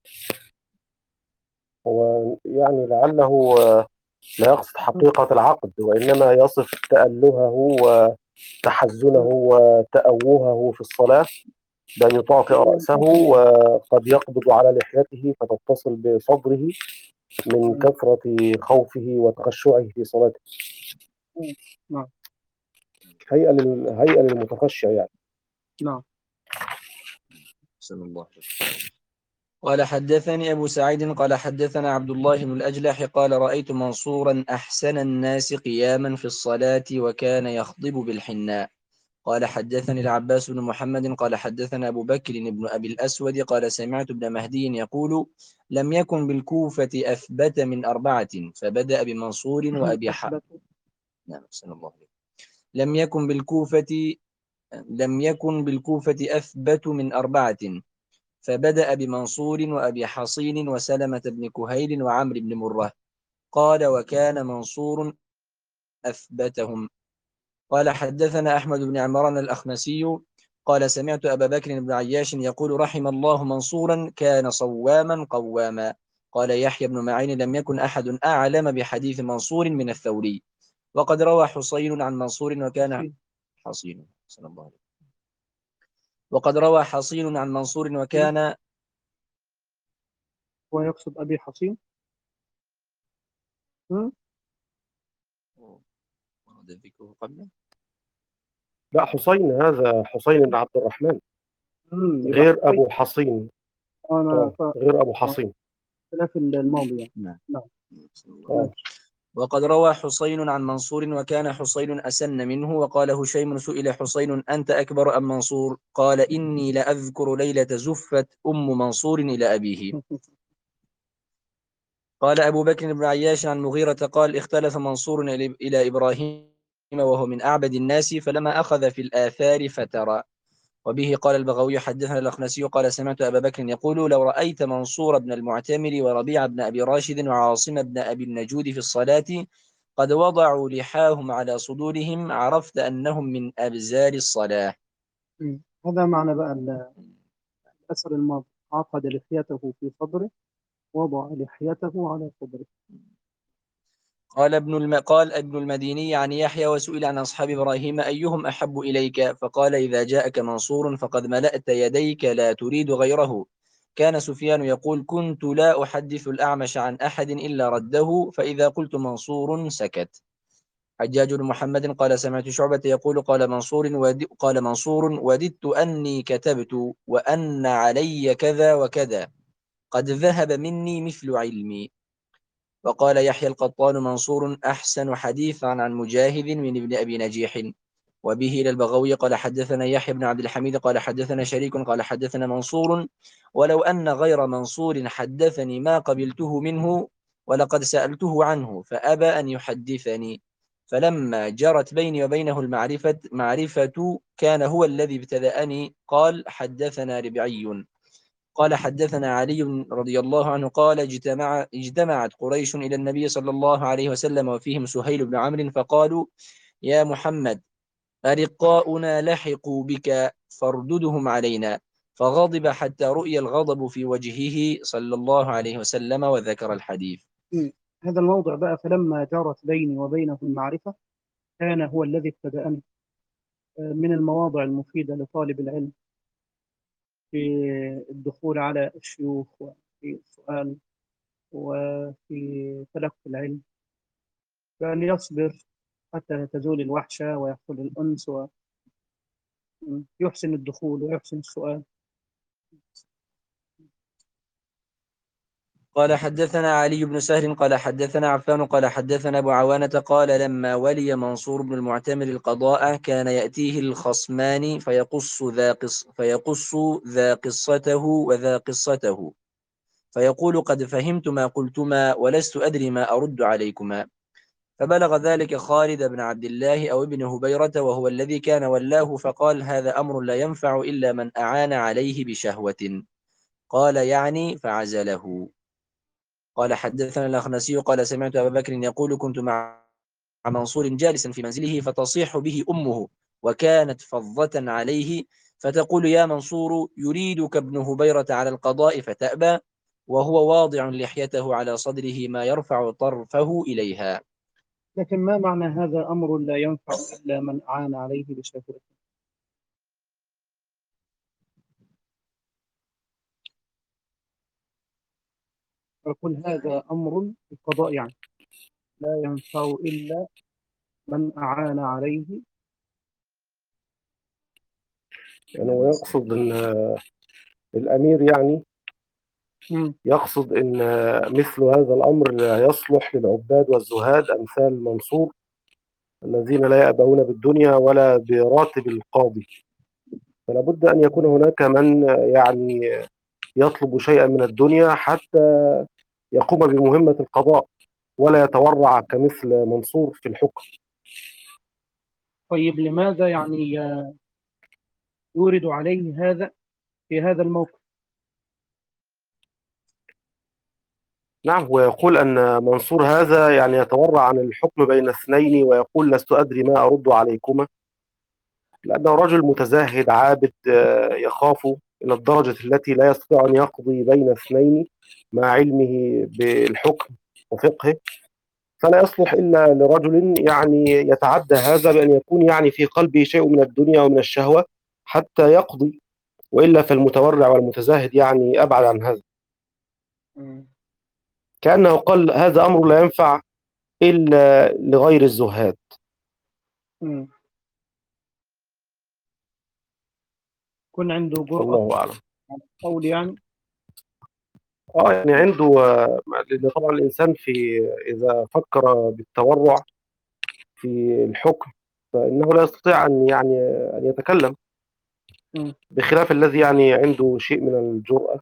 هو يعني لعله آه، لا يقصد حقيقة العقد، وإنما يصف تألهه وتحزنه وتأوهه في الصلاة بأن يطأطئ رأسه، وقد يقبض على لحيته فتتصل بصدره من كثرة خوفه وتخشعه في صلاته. نعم هيئة لل- هيئة للمتخشع يعني. نعم. بسم الله. قال حدثني أبو سعيد قال حدثنا عبد الله بن الأجلح قال: رأيت منصورا أحسن الناس قياما في الصلاة وكان يخضب بالحناء. قال حدثني العباس بن محمد قال حدثنا أبو بكر بن أبي الأسود قال سمعت ابن مهدي يقول: لم يكن بالكوفة أثبت من أربعة، فبدأ بمنصور وأبي حق. نعم أحسن الله. لم يكن بالكوفة لم يكن بالكوفة أثبت من أربعة، فبدأ بمنصور وأبي حصين وسلمة بن كهيل وعمرو بن مرة. قال: وكان منصور أثبتهم. قال حدثنا أحمد بن عمران الأخنسي قال سمعت أبا بكر بن عياش يقول: رحم الله منصورا كان صواما قواما. قال يحيى بن معين: لم يكن أحد أعلم بحديث منصور من الثوري. وقد روى حصين عن منصور وكان حصين صلى الله عليه. وقد روى حصين عن منصور وكان هو يقصد أبي حصين؟ م? ورد ذكره قبله. لا، حسين هذا حسين بن عبد الرحمن م، يبقى غير حصين. أبو حصين. أنا آه، ف... غير أبو حصين. خلاف الماضي يعني. نعم. نعم. آه. وقد روى حسين عن منصور وكان حسين أسن منه. وقال هشيم: سئل حسين: أنت أكبر أم منصور؟ قال: إني لأذكر ليلة زفت أم منصور إلى أبيه. قال أبو بكر بن عياش عن مغيرة قال: اختلف منصور إلى إبراهيم وهو من أعبد الناس، فلما أخذ في الآثار فترى. وبه قال البغوي حدثنا الأخنسي قال سمعت أبا بكر يقول: لو رأيت منصور بن المعتمر وربيع بن أبي راشد وعاصم بن أبي النجود في الصلاة قد وضعوا لحاهم على صدورهم عرفت أنهم من أبزار الصلاة. م. هذا معنى بقى الأثر الماضي، عقد لحيته في صدره وضع لحيته على صدره. قال ابن الم... قال ابن المديني عن يحيى وسئل عن أصحاب إبراهيم أيهم أحب إليك فقال إذا جاءك منصور فقد ملأت يديك لا تريد غيره. كان سفيان يقول كنت لا أحدث الأعمش عن أحد إلا رده فإذا قلت منصور سكت. حجاج بن محمد قال سمعت شعبة يقول قال منصور ود... قال منصور وددت أني كتبت وأن علي كذا وكذا قد ذهب مني مثل علمي. وقال يحيى القطان منصور أحسن حديثا عن مجاهد من ابن أبي نجيح. وبه إلى البغوي قال حدثنا يحيى بن عبد الحميد قال حدثنا شريك قال حدثنا منصور ولو أن غير منصور حدثني ما قبلته منه ولقد سألته عنه فأبى أن يحدثني فلما جرت بيني وبينه المعرفة معرفة كان هو الذي ابتدأني. قال حدثنا ربعي قال حدثنا علي رضي الله عنه قال اجتمع اجتمعت قريش إلى النبي صلى الله عليه وسلم وفيهم سهيل بن عمرو فقالوا يا محمد أرقاؤنا لحقوا بك فارددهم علينا فغضب حتى رؤي الغضب في وجهه صلى الله عليه وسلم وذكر الحديث. م. هذا الموضع بقى فلما جرت بيني وبينه المعرفة كان هو الذي ابتدأني، من المواضع المفيدة لطالب العلم في الدخول على الشيوخ وفي السؤال وفي تلقي العلم، بأن يصبر حتى تزول الوحشة ويحصل الأنس ويحسن الدخول ويحسن السؤال. قال حدثنا علي بن سهل قال حدثنا عفان قال حدثنا أبو عوانة قال لما ولي منصور بن المعتمر القضاء كان يأتيه الخصمان فيقص ذا, قص فيقص ذا قصته وذا قصته فيقول قد فهمت ما قلتما ولست أدري ما أرد عليكما. فبلغ ذلك خالد بن عبد الله أو ابن هبيرة وهو الذي كان ولاه فقال هذا أمر لا ينفع إلا من أعان عليه بشهوة. قال يعني فعزله. قال حدثنا الأخنسي قال سمعت أبا بكر يقول كنت مع منصور جالسا في منزله فتصيح به أمه وكانت فظة عليه فتقول يا منصور يريدك ابن هبيرة على القضاء فتأبى وهو واضع لحيته على صدره ما يرفع طرفه إليها. لكن ما معنى هذا أمر لا ينفع إلا من أعان عليه بشهوة؟ يقول هذا أمر القضاء يعني لا ينفع إلا من أعان عليه. يعني هو يقصد ان الامير يعني م. يقصد ان مثل هذا الامر لا يصلح للعباد والزهاد امثال منصور الذين لا يأبهون بالدنيا ولا براتب القاضي. فلا بد ان يكون هناك من يعني يطلب شيئا من الدنيا حتى يقوم بمهمة القضاء ولا يتورع كمثل منصور في الحكم. طيب لماذا يعني يورد عليه هذا في هذا الموقف؟ نعم، ويقول أن منصور هذا يعني يتورع عن الحكم بين اثنين ويقول لست أدري ما أرد عليكما، لأنه رجل متزاهد عابد يخاف إلى الدرجة التي لا يستطيع أن يقضي بين اثنين مع علمه بالحكم وفقهه، فلا يصلح إلا لرجل يعني يتعدى هذا بأن يكون يعني في قلبه شيء من الدنيا ومن الشهوة حتى يقضي، وإلا فالمتورع والمتزاهد يعني أبعد عن هذا. كأنه قال هذا أمر لا ينفع إلا لغير الزهاد. م. كن عنده جرأة الله أعلم. على القول يعني. اه يعني عنده، لأن طبعا الإنسان في إذا فكر بالتورع في الحكم فإنه لا يستطيع أن يعني أن يتكلم، م. بخلاف الذي يعني عنده شيء من الجرأة،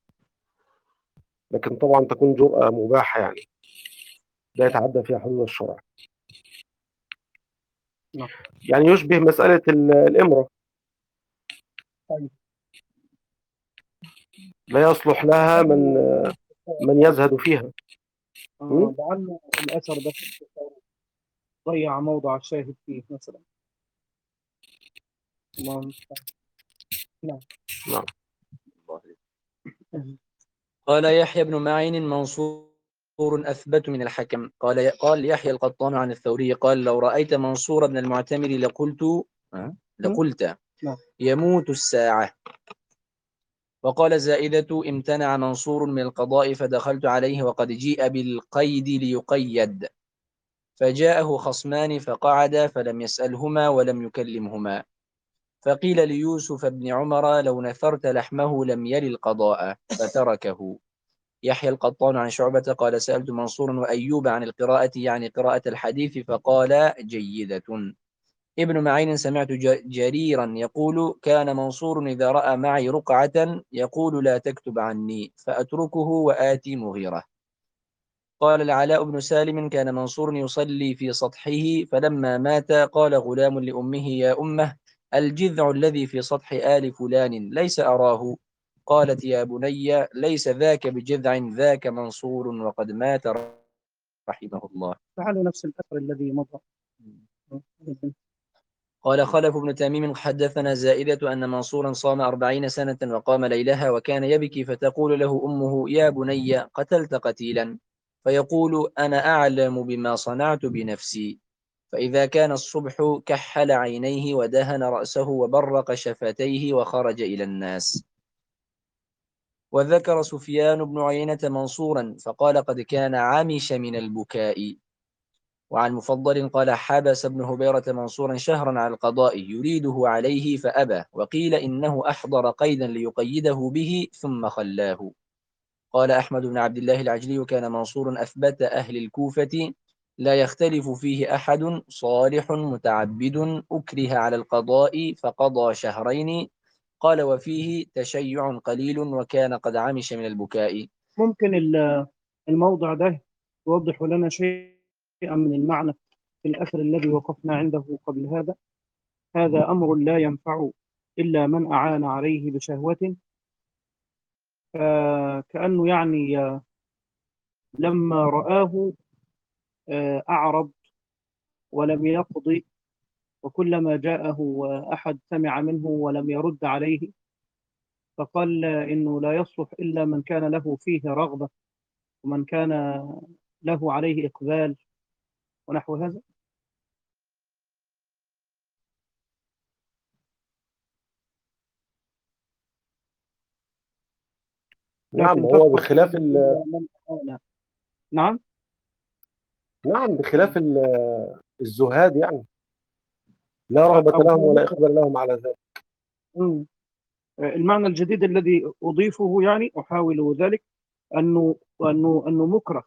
لكن طبعا تكون جرأة مباحة يعني لا يتعدى فيها حدود الشرع. نعم. يعني يشبه مسألة الإمرة، طيب. لا يصلح لها من من يزهد فيها. م? آه لعل الأثر ده ضيع موضع الشاهد فيه مثلا. الله المستعان. نعم. نعم. قال يحيى بن معين منصور أثبت من الحكم. قال قال يحيى القطان عن الثوري قال لو رأيت منصور بن المعتمر لقلت أه؟ لقلت نعم. يموت الساعة. وقال زائدة امتنع منصور من القضاء فدخلت عليه وقد جيء بالقيد ليقيد، فجاءه خصمان فقعد فلم يسألهما ولم يكلمهما، فقيل ليوسف بن عمر لو نثرت لحمه لم يل القضاء فتركه. يحيى القطان عن شعبة قال سألت منصور وأيوب عن القراءة يعني قراءة الحديث فقال جيدة. ابن معين سمعت جريرا يقول كان منصور إذا رأى معي رقعة يقول لا تكتب عني فأتركه وآتي مغيرة. قال العلاء بن سالم كان منصور يصلي في سطحه فلما مات قال غلام لأمه يا أمه الجذع الذي في سطح آل فلان ليس أراه، قالت يا بني ليس ذاك بجذع ذاك منصور وقد مات رحمه الله. فعلوا نفس الأثر الذي مضى. قال خلف بن تميم حدثنا زائدة أن منصورا صام أربعين سنة وقام ليلها وكان يبكي فتقول له أمه يا بني قتلت قتيلا، فيقول أنا أعلم بما صنعت بنفسي، فإذا كان الصبح كحل عينيه ودهن رأسه وبرق شفتيه وخرج إلى الناس. وذكر سفيان بن عيينة منصورا فقال قد كان عمش من البكاء. وعن مفضل قال حبس ابن هبيرة منصورا شهرا على القضاء يريده عليه فأبى، وقيل إنه أحضر قيدا ليقيده به ثم خلاه. قال أحمد بن عبد الله العجلي كان منصور أثبت أهل الكوفة لا يختلف فيه أحد صالح متعبد أكره على القضاء فقضى شهرين. قال وفيه تشيع قليل وكان قد عمش من البكاء. ممكن الموضع ده يوضح لنا شيئا من المعنى في الأثر الذي وقفنا عنده قبل هذا. هذا أمر لا ينفع إلا من أعان عليه بشهوة. كأنه يعني لما رآه أعرض ولم يقضي، وكلما جاءه أحد سمع منه ولم يرد عليه فقال إنه لا يصلح إلا من كان له فيه رغبة ومن كان له عليه إقبال ونحو هذا. نعم، لكن هو تصلح بخلاف ال... من أعان. نعم. نعم بخلاف ال... الزهاد، يعني لا رغبة أو لهم ولا إقبال لهم على ذلك. مم. المعنى الجديد الذي أضيفه يعني أحاول ذلك أنه أنه أنه مكره،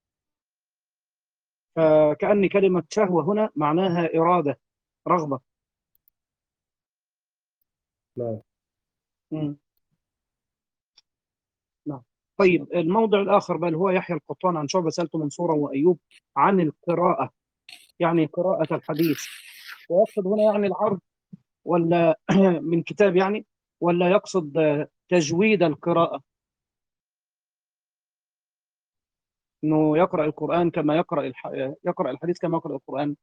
فكأن كلمة شهوة هنا معناها إرادة، رغبة. نعم. مم. نعم. طيب الموضع الآخر بل هو يحيى القطان عن شعبة سألت منصورا وأيوب عن القراءة، يعني قراءة الحديث، ويقصد هنا يعني العرض ولا من كتاب يعني، ولا يقصد تجويد القراءة، انه يقرأ القرآن كما يقرأ الح... يقرأ الحديث كما يقرأ القرآن.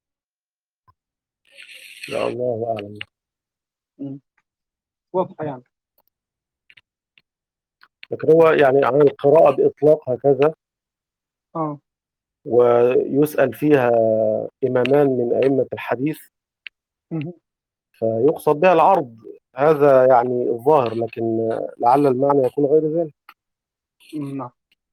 يا الله أعلم. مم. واضحة يعني. لكن هو يعني عن القراءة بإطلاق هكذا، اه ويسأل فيها إمامان من أئمة الحديث مم. فيقصد بها العرض، هذا يعني الظاهر، لكن لعل المعنى يكون غير ذلك. نعم.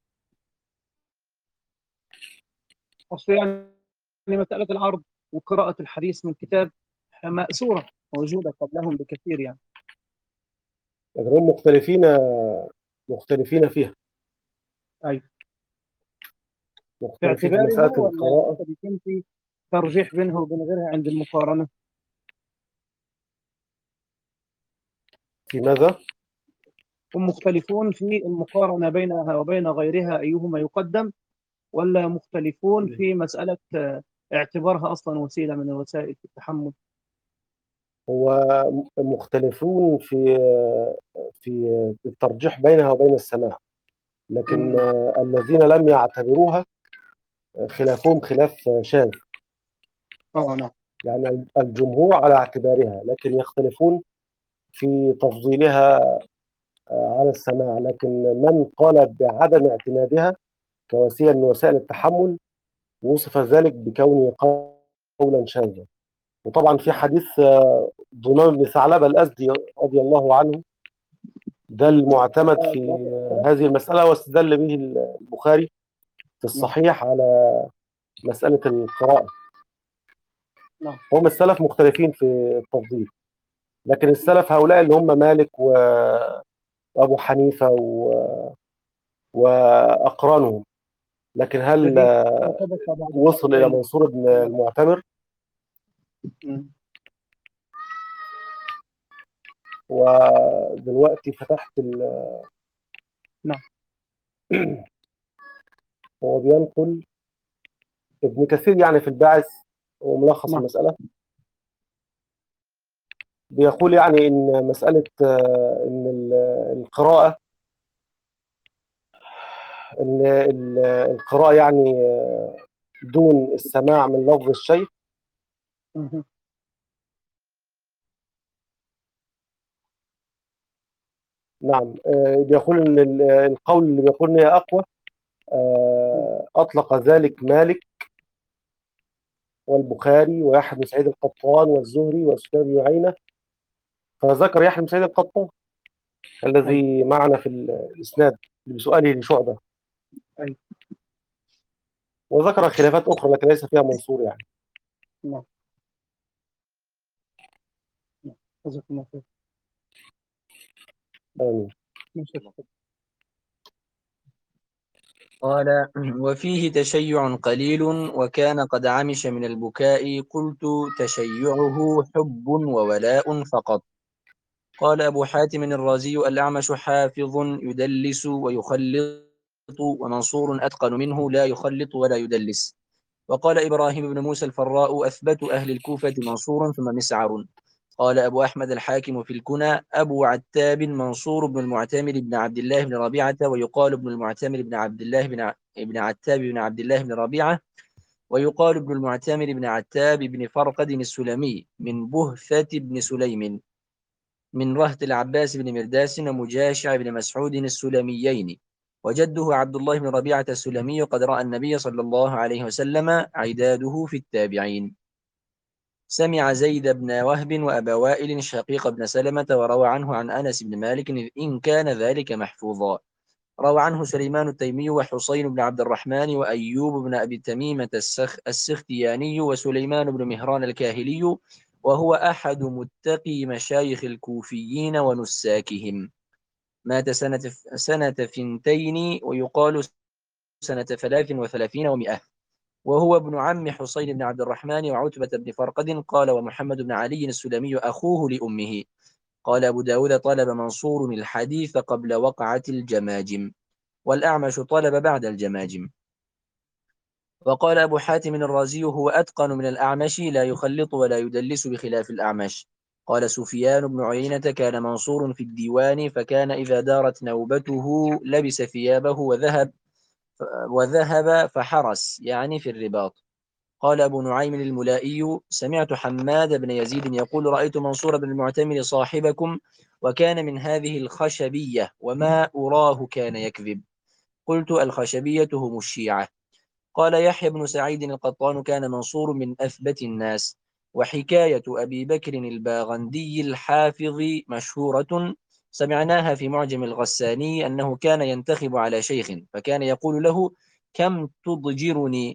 أصل يعني مسألة العرض وقراءة الحديث من كتاب مأسورة موجودة قبلهم بكثير يعني. لكن هم مختلفين مختلفين فيها، أيوة. مختلفين في باعتبارها مسألة ولا القراءة. قد يكون في ترجيح بينها وبين غيرها عند المقارنة؟ في ماذا؟ هم مختلفون في المقارنة بينها وبين غيرها أيهما يقدم، ولا مختلفون في مسألة اعتبارها أصلا وسيلة من وسائل التحمل؟ هو مختلفون في في الترجيح بينها وبين السماع، لكن مم. الذين لم يعتبروها خلافهم خلاف شاذ. اه نعم. يعني الجمهور على اعتبارها، لكن يختلفون في تفضيلها على السماع، لكن من قال بعدم اعتمادها كوسيلة من وسائل التحمل وصف ذلك بكونه قولا شاذا. وطبعا في حديث ضمام بن ثعلبة الأزدي رضي الله عنه، ده المعتمد في هذه المسألة، واستدل به البخاري في الصحيح على مسألة القراءة. نعم. هم السلف مختلفين في التفضيل، لكن السلف هؤلاء اللي هم مالك و... وأبو حنيفة و... وأقرانهم. لكن هل فدي مرتبطة بعد وصل إلى العلم. منصور بن المعتمر؟ مم. ودلوقتي فتحت ال... نعم. هو بينقل ابن كثير يعني في الباعث وملخص نعم. المسألة، بيقول يعني إن مسألة آه، إن ال- القراءة إن ال- القراءة يعني آه، دون السماع من لفظ الشيخ. مم. نعم. آه، بيقول إن ال- القول اللي بيقول إن هي أقوى، آه، أطلق ذلك مالك والبخاري ويحيى بن سعيد القطان والزهري وسفيان بن عيينة، فذكر يحيى بن سعيد القطان الذي معنا في الإسناد بسؤاله لشعبة، أيوة. وذكر خلافات أخرى لكن ليس فيها منصور يعني. نعم. نعم. جزاكم الله خير. آمين. ماشي. قال وفيه تشيع قليل وكان قد عمش من البكاء، قلت تشيعه حب وولاء فقط. قال أبو حاتم الرازي الأعمش حافظ يدلس ويخلط، ومنصور أتقن منه لا يخلط ولا يدلس. وقال إبراهيم بن موسى الفراء أثبت أهل الكوفة منصور ثم مسعر. قال أبو أحمد الحاكم في الكنى أبو عتاب منصور بن المعتمر بن عبد الله بن ربيعة، ويقال ابن المعتمر بن عبد الله بن ع... بن عتاب بن عبد الله بن ربيعة، ويقال ابن المعتمر بن عتاب بن فرقد السلمي من بهثة بن سليم من رهط العباس بن مرداس ومجاشع بن مسعود السلميين. وجده عبد الله بن ربيعة السلمي قد رأى النبي صلى الله عليه وسلم، عداده في التابعين. سمع زيد بن وهب وأبا وائل شقيق بن سلمة، وروى عنه عن أنس بن مالك إن كان ذلك محفوظا. روى عنه سليمان التيمي وحسين بن عبد الرحمن وأيوب بن أبي تميمة السخ السختياني وسليمان بن مهران الكاهلي، وهو أحد متقي مشايخ الكوفيين ونساكهم. مات سنة سنة ثنتين ويقال سنة ثلاث وثلاثين ومئة، وهو ابن عم حسين بن عبد الرحمن وعتبة بن فرقد. قال ومحمد بن علي السلمي أخوه لأمه. قال أبو داود طلب منصور الحديث قبل وقعة الجماجم، والأعمش طلب بعد الجماجم. وقال أبو حاتم الرازي هو أتقن من الأعمش لا يخلط ولا يدلس بخلاف الأعمش. قال سفيان بن عيينة كان منصور في الديوان، فكان إذا دارت نوبته لبس ثيابه وذهب وذهب فحرس، يعني في الرباط. قال أبو نعيم الملائي سمعت حماد بن يزيد يقول رأيت منصور بن المعتمر صاحبكم وكان من هذه الخشبية وما أراه كان يكذب. قلت الخشبية هم الشيعة. قال يحيى بن سعيد القطان كان منصور من أثبت الناس. وحكاية أبي بكر الباغندي الحافظ مشهورة، سمعناها في معجم الغساني أنه كان ينتخب على شيخ فكان يقول له كم تضجرني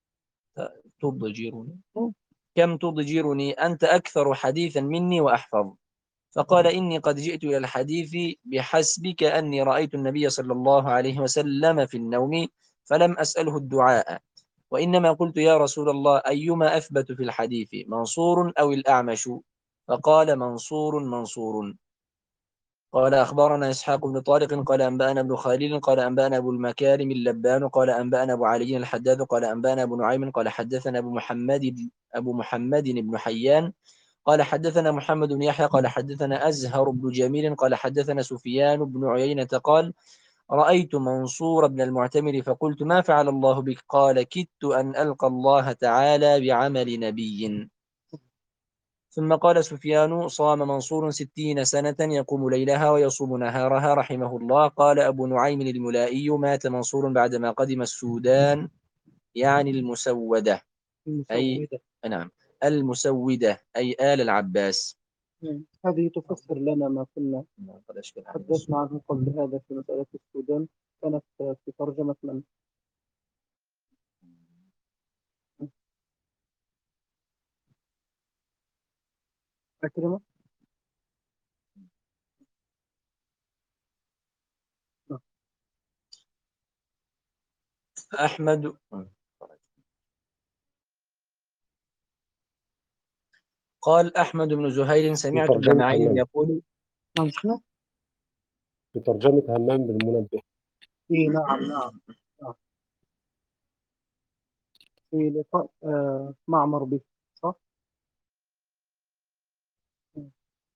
تضجرني كم تضجرني أنت أكثر حديثا مني وأحفظ. فقال إني قد جئت إلى الحديث بحسبك أني رأيت النبي صلى الله عليه وسلم في النوم فلم أسأله الدعاء، وإنما قلت يا رسول الله أيما أثبت في الحديث منصور أو الأعمش؟ فقال منصور منصور. قال أخبرنا إسحاق بن طارق قال أنبأنا ابن خليل قال أنبأنا أبو المكارم اللبان قال أنبأنا أبو علي الحداد قال أنبأنا أبو نعيم قال حدثنا أبو محمد أبو محمد بن حيان قال حدثنا محمد بن يحيى قال حدثنا أزهر بن جميل قال حدثنا سفيان بن عيينة قال رأيت منصور بن المعتمر فقلت ما فعل الله بك؟ قال كدت أن ألقى الله تعالى بعمل نبي. ثم قال سفيان صام منصور ستين سنة يقوم ليلها ويصوم نهارها رحمه الله. قال أبو نعيم الملائي مات منصور بعدما قدم السودان، يعني المسودة أي المسودة. نعم المسودة أي آل العباس. مم. هذه تفسر لنا ما كنا حدثنا عنه قبل هذا في مسألة السودان، كانت في ترجمة من؟ أكرمة؟ أحمد قال أحمد بن زهير سمعت ابن بترجمة معين همام يقول نعم شنو؟ بترجمة همام بالمنبه. إيه نعم نعم نعم. في لقاء آه معمر به، صح؟ مم.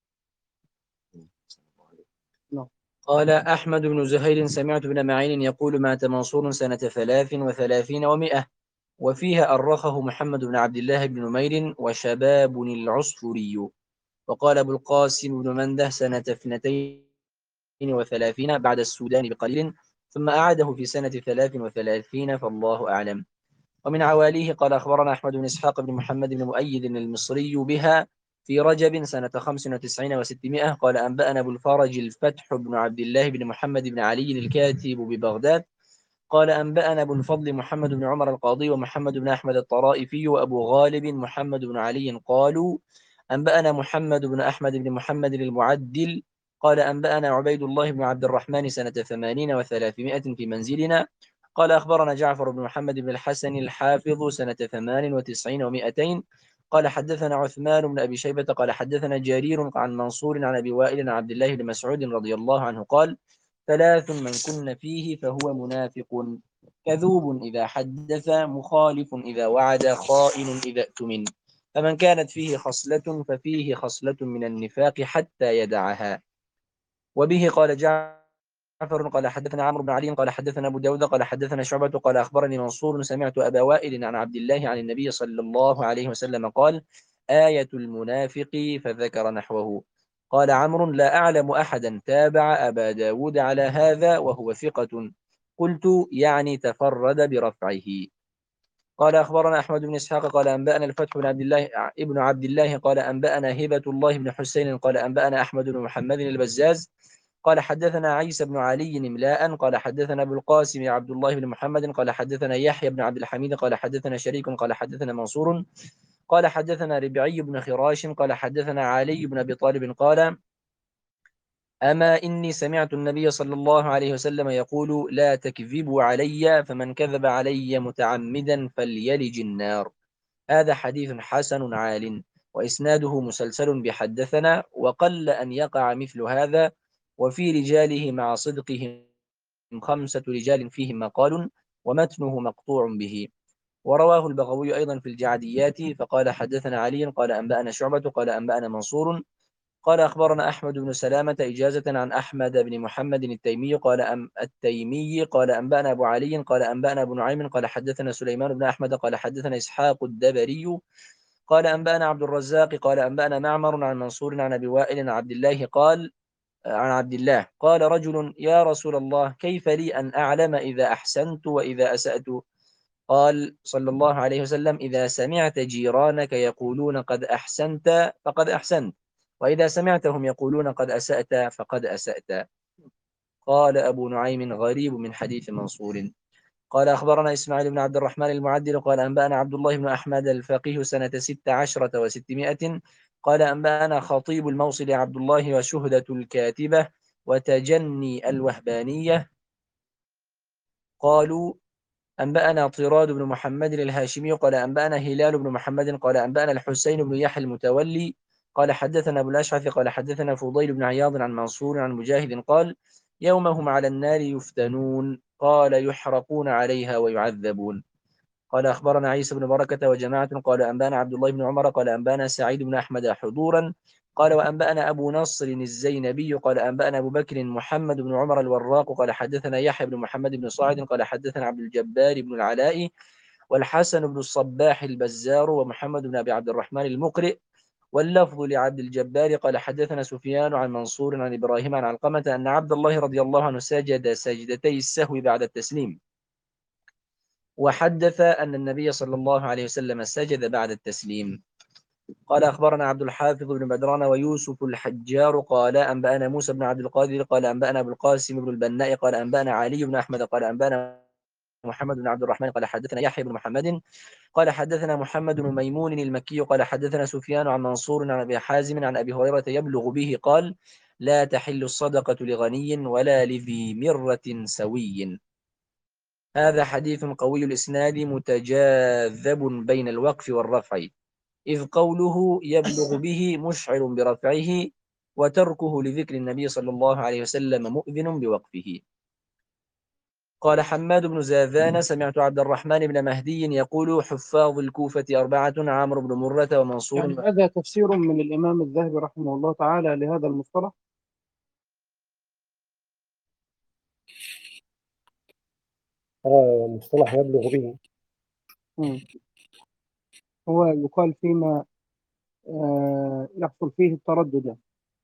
نعم. قال أحمد بن زهير سمعت ابن معين يقول مات منصور سنة ثلاث وثلاثين ومئة، وفيها أرخه محمد بن عبد الله بن نمير وشباب العصفري. وقال أبو القاسم بن منده سنة اثنتين وثلاثين بعد السودان بقليل، ثم أعاده في سنة ثلاث وثلاثين فالله أعلم. ومن عواليه قال أخبرنا أحمد بن إسحاق بن محمد بن مؤيد المصري بها في رجب سنة خمس وتسعين وستمائة. قال أنبأنا أبو الفرج الفتح بن عبد الله بن محمد بن علي الكاتب ببغداد قال أنبأنا أبو الفضل محمد بن عمر القاضي ومحمد بن أحمد الطرائفي وأبو غالب محمد بن علي قالوا أنبأنا محمد بن أحمد بن محمد المعدل قال أنبأنا عبيد الله بن عبد الرحمن سنة ثمانين وثلاثمائة في منزلنا. قال أخبرنا جعفر بن محمد بن الحسن الحافظ سنة ثمان وتسعين ومائتين. قال حدثنا عثمان بن أبي شيبة قال حدثنا جرير عن منصور عن أبي وائل عن عبد الله بن مسعود رضي الله عنه قال ثلاث من كن فيه فهو منافق: كذوب إذا حدث، مخالف إذا وعد، خائن إذا اؤتمن. فمن كانت فيه خصلة ففيه خصلة من النفاق حتى يدعها. وبه قال جعفر قال حدثنا عمرو بن علي قال حدثنا أبو داود قال حدثنا شعبة قال أخبرني منصور سمعت أبا وائل عن عبد الله عن النبي صلى الله عليه وسلم قال آية المنافق فذكر نحوه. قال عمرو لا أعلم أحدا تابع أبا داود على هذا وهو ثقة. قلت يعني تفرد برفعه. قال أخبرنا أحمد بن إسحاق قال أنبأنا الفتح بن عبد الله ابن عبد الله قال أنبأنا هبة الله بن حسين قال أنبأنا أحمد بن محمد البزاز قال حدثنا عيسى بن علي إملاء قال حدثنا أبو القاسم عبد الله بن محمد قال حدثنا يحيى بن عبد الحميد قال حدثنا شريك قال حدثنا منصور قال حدثنا ربعي بن خراش قال حدثنا علي بن أبي طالب قال أما إني سمعت النبي صلى الله عليه وسلم يقول لا تكذبوا علي فمن كذب علي متعمدا فليلج النار. هذا حديث حسن عال وإسناده مسلسل بحدثنا، وقل أن يقع مثل هذا، وفي رجاله مع صدقهم خمسة رجال فيهم مقال ومتنه مقطوع به. ورواه البغوي أيضا في الجعديات فقال حدثنا علي قال أنبأنا شعبة قال أنبأنا منصور قال أخبرنا أحمد بن سلامة إجازة عن أحمد بن محمد التيمي قال أم التيمي قال أنبأنا أبو علي قال أنبأنا أبو نعيم قال حدثنا سليمان بن أحمد قال حدثنا إسحاق الدبري قال أنبأنا عبد الرزاق قال أنبأنا معمر عن منصور عن أبي وائل عن عبد الله قال عن عبد الله قال رجل يا رسول الله كيف لي أن أعلم إذا أحسنت وإذا أسأت؟ قال صلى الله عليه وسلم إذا سمعت جيرانك يقولون قد أحسنت فقد أحسنت، وإذا سمعتهم يقولون قد أسأت فقد أسأت. قال أبو نعيم غريب من حديث منصور. قال أخبرنا إسماعيل بن عبد الرحمن المعدل قال أنبأنا عبد الله بن أحمد الفقيه سنة ست عشرة وستمائة قال أنبأنا خطيب الموصل عبد الله وشهدة الكاتبة وتجني الوهبانية قالوا أنبأنا طراد بن محمد الهاشمي قال أنبأنا هلال بن محمد قال أنبأنا الحسين بن يحيى المتولي قال حدثنا أبو الأشعث قال حدثنا فضيل بن عياض عن منصور عن مجاهد قال يومهم على النار يفتنون قال يحرقون عليها ويعذبون. قال أخبرنا عيسى بن بركة وجماعة قال أنبأنا عبد الله بن عمر قال أنبأنا سعيد بن أحمد حضورا قال وأنبأنا أبو نصر الزينبي قال أنبأنا أبو بكر محمد بن عمر الوراق قال حدثنا يحيى بن محمد بن صاعد قال حدثنا عبد الجبار بن العلاء والحسن بن الصباح البزار ومحمد بن أبي عبد الرحمن المقرئ واللفظ لعبد الجبار قال حدثنا سفيان عن منصور عن إبراهيم عن علقمة أن عبد الله رضي الله عنه سجد سجدتي السهو بعد التسليم، وحدث أن النبي صلى الله عليه وسلم سجد بعد التسليم. قال أخبرنا عبد الحافظ بن بدران ويوسف الحجار قال أنبأنا موسى بن عبد القادر قال أنبأنا أبو القاسم بن البناء قال أنبأنا علي بن أحمد قال أنبأنا محمد بن عبد الرحمن قال حدثنا يحيى بن محمد قال حدثنا محمد بن ميمون المكي قال حدثنا سفيان عن منصور عن أبي حازم عن أبي هريرة يبلغ به قال لا تحل الصدقة لغني ولا لذي مرة سوي. هذا حديث قوي الإسناد متجاذب بين الوقف والرفع، إذ قوله يبلغ به مشعر برفعه، وتركه لذكر النبي صلى الله عليه وسلم مؤذن بوقفه. قال حماد بن زاذان سمعت عبد الرحمن بن مهدي يقول حفاظ الكوفة أربعة عمرو بن مرة ومنصور. يعني هذا تفسير من الإمام الذهبي رحمه الله تعالى لهذا المصطلح. اه مصطلح يبلغ به. مم. هو يقال فيما آه يحصل فيه التردد.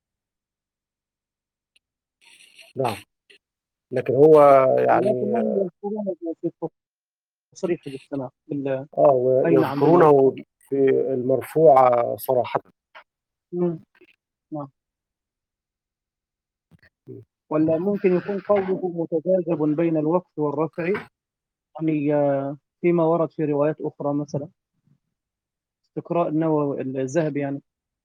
نعم، لكن هو يعني ولكنهم يذكرون في التصريح بالسماع بال- اه أين عند المرء. ويذكرونه في المرفوع صراحة. مم. نعم. ولا ممكن يكون قوله متجاذب بين الوقف والرفع، يعني آه، فيما ورد في روايات أخرى مثلا استقراء النووي الذهبي يعني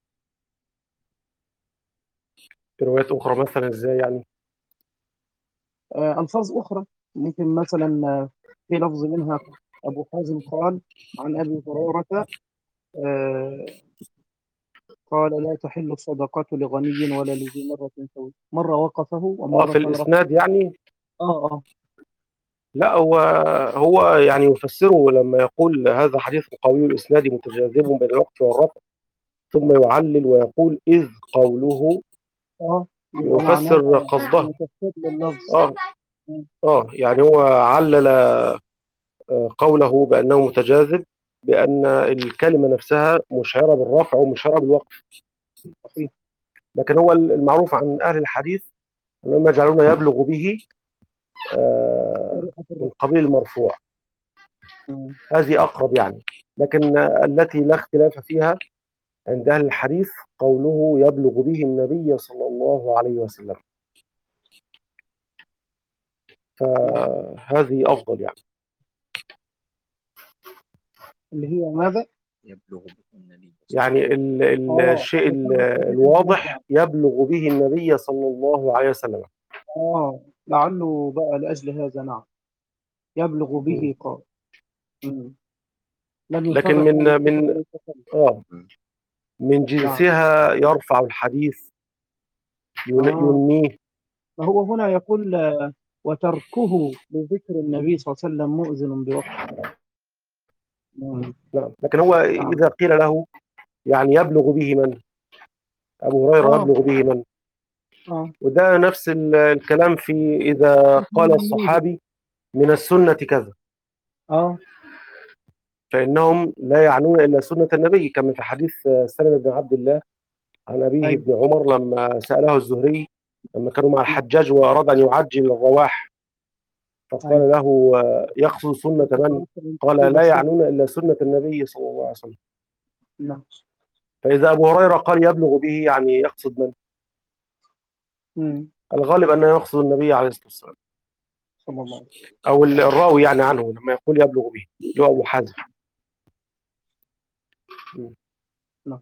في روايات أخرى مثلا إزاي يعني؟ آه، ألفاظ أخرى ممكن مثلا آه، في لفظ منها أبو حازم قال عن أبي هريرة آه، قال لا تحل الصدقة لغني ولا لذي مرة سوي، مرة وقفه اه ومرة في رفع. الإسناد يعني. اه اه لا هو هو يعني يفسره لما يقول هذا حديث قوي الإسناد متجاذب بين الوقف والرفع، ثم يعلل ويقول إذ قوله، اه يبقى يفسر معناها قصده. تفسير لللفظ. اه اه يعني هو علل آه، قوله بأنه متجاذب بأن الكلمة نفسها مشعرة بالرفع ومشعرة بالوقف. صحيح. لكن هو المعروف عن أهل الحديث أنهم يجعلون يبلغ به آه، من قبيل المرفوع. مم. هذه أقرب يعني. لكن التي لا اختلاف فيها عند أهل الحديث قوله يبلغ به النبي صلى الله عليه وسلم، فهذه أفضل يعني. اللي هي ماذا؟ يبلغ به النبي يعني ال ال اه الشيء ال- علشان الحديث الواضح المرفوع. يبلغ به النبي صلى الله عليه وسلم. اه لعله بقى لأجل هذا نعم يبلغ م. به قال. مم. لم لكن يصرح من بالصفة من المتصلة. اه من نعم. جنسها يرفع الحديث ين- اه ينميه. فهو هنا يقول آه، وتركه لذكر النبي صلى الله عليه وسلم مؤذن بوقته. مم. نعم، لكن هو نعم. إذا قيل له يعني يبلغ به من؟ أبو هريرة اه يبلغ به من؟ اه وده نفس ال- الكلام في إذا قال الصحابي من السنة كذا، اه فإنهم لا يعنون إلا سنة النبي، كما في حديث سلمة بن عبد الله عن أبيه ايوه ابن عمر لما سأله الزهري لما كانوا مع الحجاج وأراد أن يعجل الرواح، ايوه فقال له يقصد سنة من؟ قال لا يعنون إلا سنة النبي صلى الله عليه وسلم. نعم. فإذا أبو هريرة قال يبلغ به يعني يقصد من؟ مم. الغالب أنه يقصد النبي عليه الصلاة والسلام، صلى الله عليه وسلم. أو الراوي يعني عنه لما يقول يبلغ به اللي هو أبو حازم. نعم.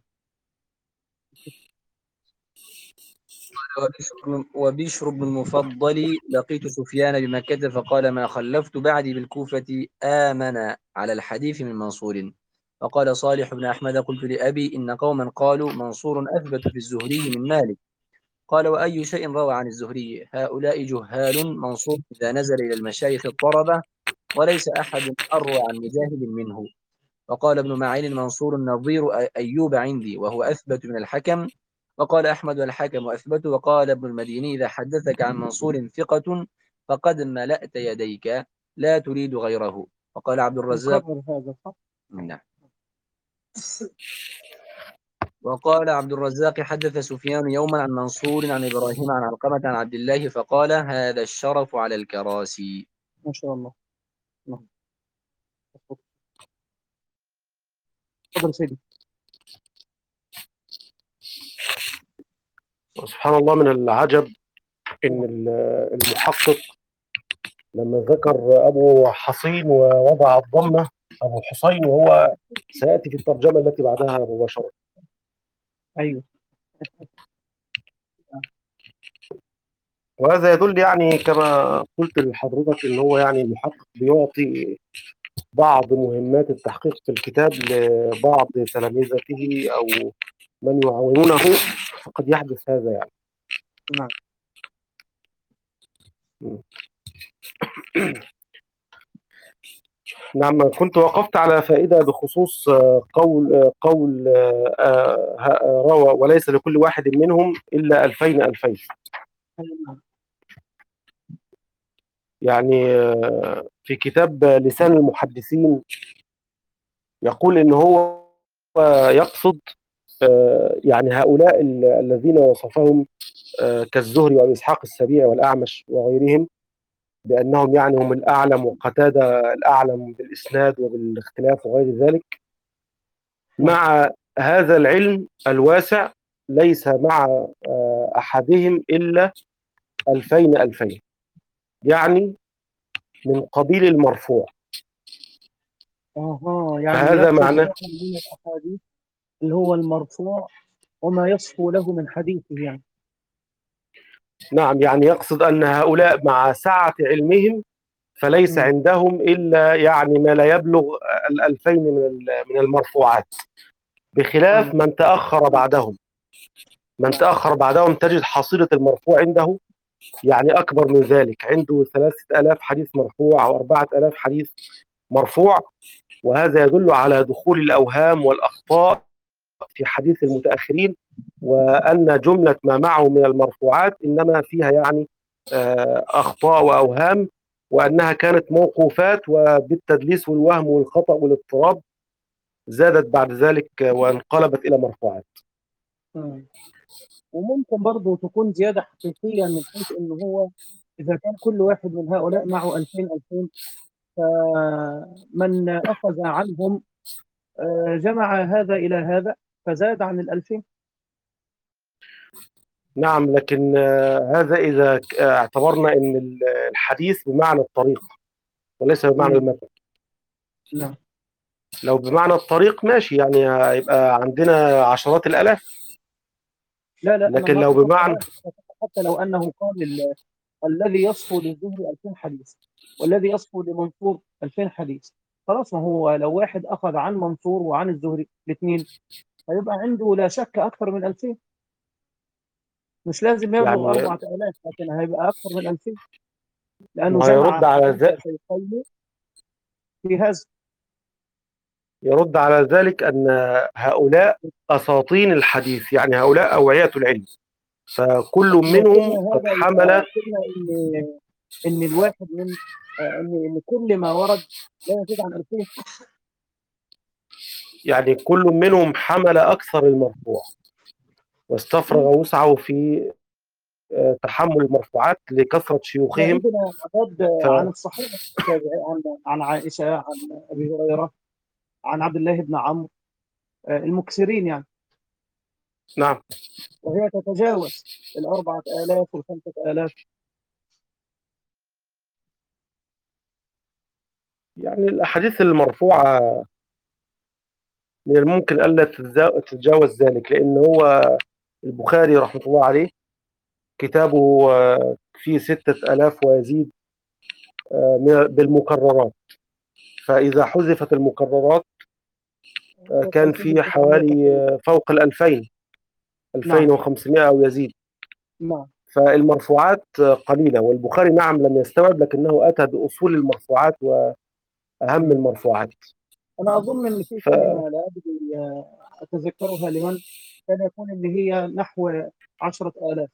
وبشر وبشر بن المفضل لقيت سفيان بمكة فقال ما خلفت بعدي بالكوفة آمن على الحديث من منصور. فقال صالح بن أحمد قلت لأبي إن قوما قالوا منصور أثبت في الزهري من مالك. قال وأي شيء روى عن الزهري؟ هؤلاء جهال. منصور إذا نزل إلى المشايخ الطربة وليس أحد أروى عن مجاهد منه. وقال ابن معين منصور نظير أيوب عندي وهو أثبت من الحكم. وقال أحمد والحكم أثبت. وقال ابن المديني إذا حدثك عن منصور ثقة فقد ملأت يديك لا تريد غيره. وقال عبد الرزاق مكرر هذا صح؟ نعم. وقال عبد الرزاق حدث سفيان يوما عن منصور عن إبراهيم عن علقمة عن عبد الله فقال هذا الشرف على الكراسي. ما شاء الله. نعم. تفضل سيدي. سبحان الله، من العجب ان ال- المحقق لما ذكر ابو حصين ووضع الضمه ابو حصين، وهو سياتي في الترجمه التي بعدها مباشره. ايوه. وهذا يدل يعني كما قلت لحضرتك ان هو يعني المحقق بيعطي بعض مهمات التحقيق في الكتاب لبعض تلامذته او من يعاونونه، فقد يحدث هذا يعني. نعم. نعم، كنت وقفت على فائدة بخصوص آه، قول آه، قول آه، آه، روى وليس لكل واحد منهم إلا ألفين ألفين. نعم. يعني آه، في كتاب لسان المحدثين يقول إن هو يقصد آه، يعني هؤلاء ال- الذين وصفهم آه، كالزهري وإسحاق السبيعي والأعمش وغيرهم بأنهم يعني هم الأعلم، وقتادة الأعلم بالإسناد وبالاختلاف وغير ذلك. مع هذا العلم الواسع ليس مع آه، أحدهم إلا ألفين ألفين، يعني من قبيل المرفوع. اها، يعني فهذا يقصد معناه، نوع من الاحاديث اللي هو المرفوع وما يصفو له من حديثه يعني. نعم، يعني يقصد أن هؤلاء مع سعة علمهم فليس مم. عندهم إلا يعني ما لا يبلغ الألفين من ال- من المرفوعات، بخلاف آه. من تأخر بعدهم. من تأخر بعدهم تجد حصيلة المرفوع عنده يعني أكبر من ذلك، عنده ثلاثة آلاف حديث مرفوع أو أربعة آلاف حديث مرفوع. وهذا يدل على دخول الأوهام والأخطاء في حديث المتأخرين، وأن جملة ما معه من المرفوعات إنما فيها يعني آه، أخطاء وأوهام، وأنها كانت موقوفات، وبالتدليس والوهم والخطأ والاضطراب زادت بعد ذلك وانقلبت إلى مرفوعات. مم. وممكن برضه تكون زيادة حقيقية من حيث إن هو إذا كان كل واحد من هؤلاء معه ألفين ألفين، فمن أخذ عنهم آه، جمع هذا إلى هذا فزاد عن الألفين. نعم، لكن آه، هذا إذا ك- آه، اعتبرنا أن ال- الحديث بمعنى الطريق وليس بمعنى مم. المتن. نعم. لو بمعنى الطريق ماشي، يعني هيبقى عندنا عشرات الآلاف. لا لا، أنا لكن ما لو قصدت بمعنى، هذا. حتى لو أنه قال ال- الذي يصفو للزهري ألفين حديث والذي يصفو لمنصور ألفين حديث، خلاص ما هو لو واحد أخذ عن منصور وعن الزهري الاثنين هيبقى عنده لا شك أكثر من ألفين. مش لازم يبلغ يعني أربعة آلاف، لكن هيبقى أكثر من ألفين لأنه ما يرد جمع على حديث ذلك شيخين في هذا. يرد على ذلك أن هؤلاء أساطين الحديث، يعني هؤلاء أوعية العلم، فكل لو منهم قلنا قد هذا حمل، يبقى قلنا إن إن الواحد من آه، إن إن كل ما ورد لا يزيد عن ألفين. يعني كل منهم حمل أكثر المرفوع واستفرغ وسعه في آه، تحمل المرفوعات لكثرة احنا شيوخهم. عندنا عدد عن فنعم. الصحيح التابعي، عن عن عائشه، عن ابي هريره، عن عبد الله بن عمرو، آه، المكثرين يعني، وهي تتجاوز الأربعة آلاف والخمسة آلاف. يعني الأحاديث المرفوعة من الممكن ألا تتزا- تتجاوز ذلك، لأن هو البخاري رحمة الله عليه كتابه آه، فيه ستة آلاف ويزيد آه، من- بالمكررات. فإذا حذفت المكررات آه، كان في ألفين وتسعمائة حوالي تقريبا. آه، فوق الألفين، نعم. ألفين وخمسمائة أو يزيد. نعم. فالمرفوعات آه، قليلة، والبخاري نعم لم يستوعب، لكنه أتى بأصول المرفوعات وأهم مم. المرفوعات. أنا أظن إن في كلمة لا أدري آه، أتذكرها لمن، كان يكون إن هي نحو عشرة آلاف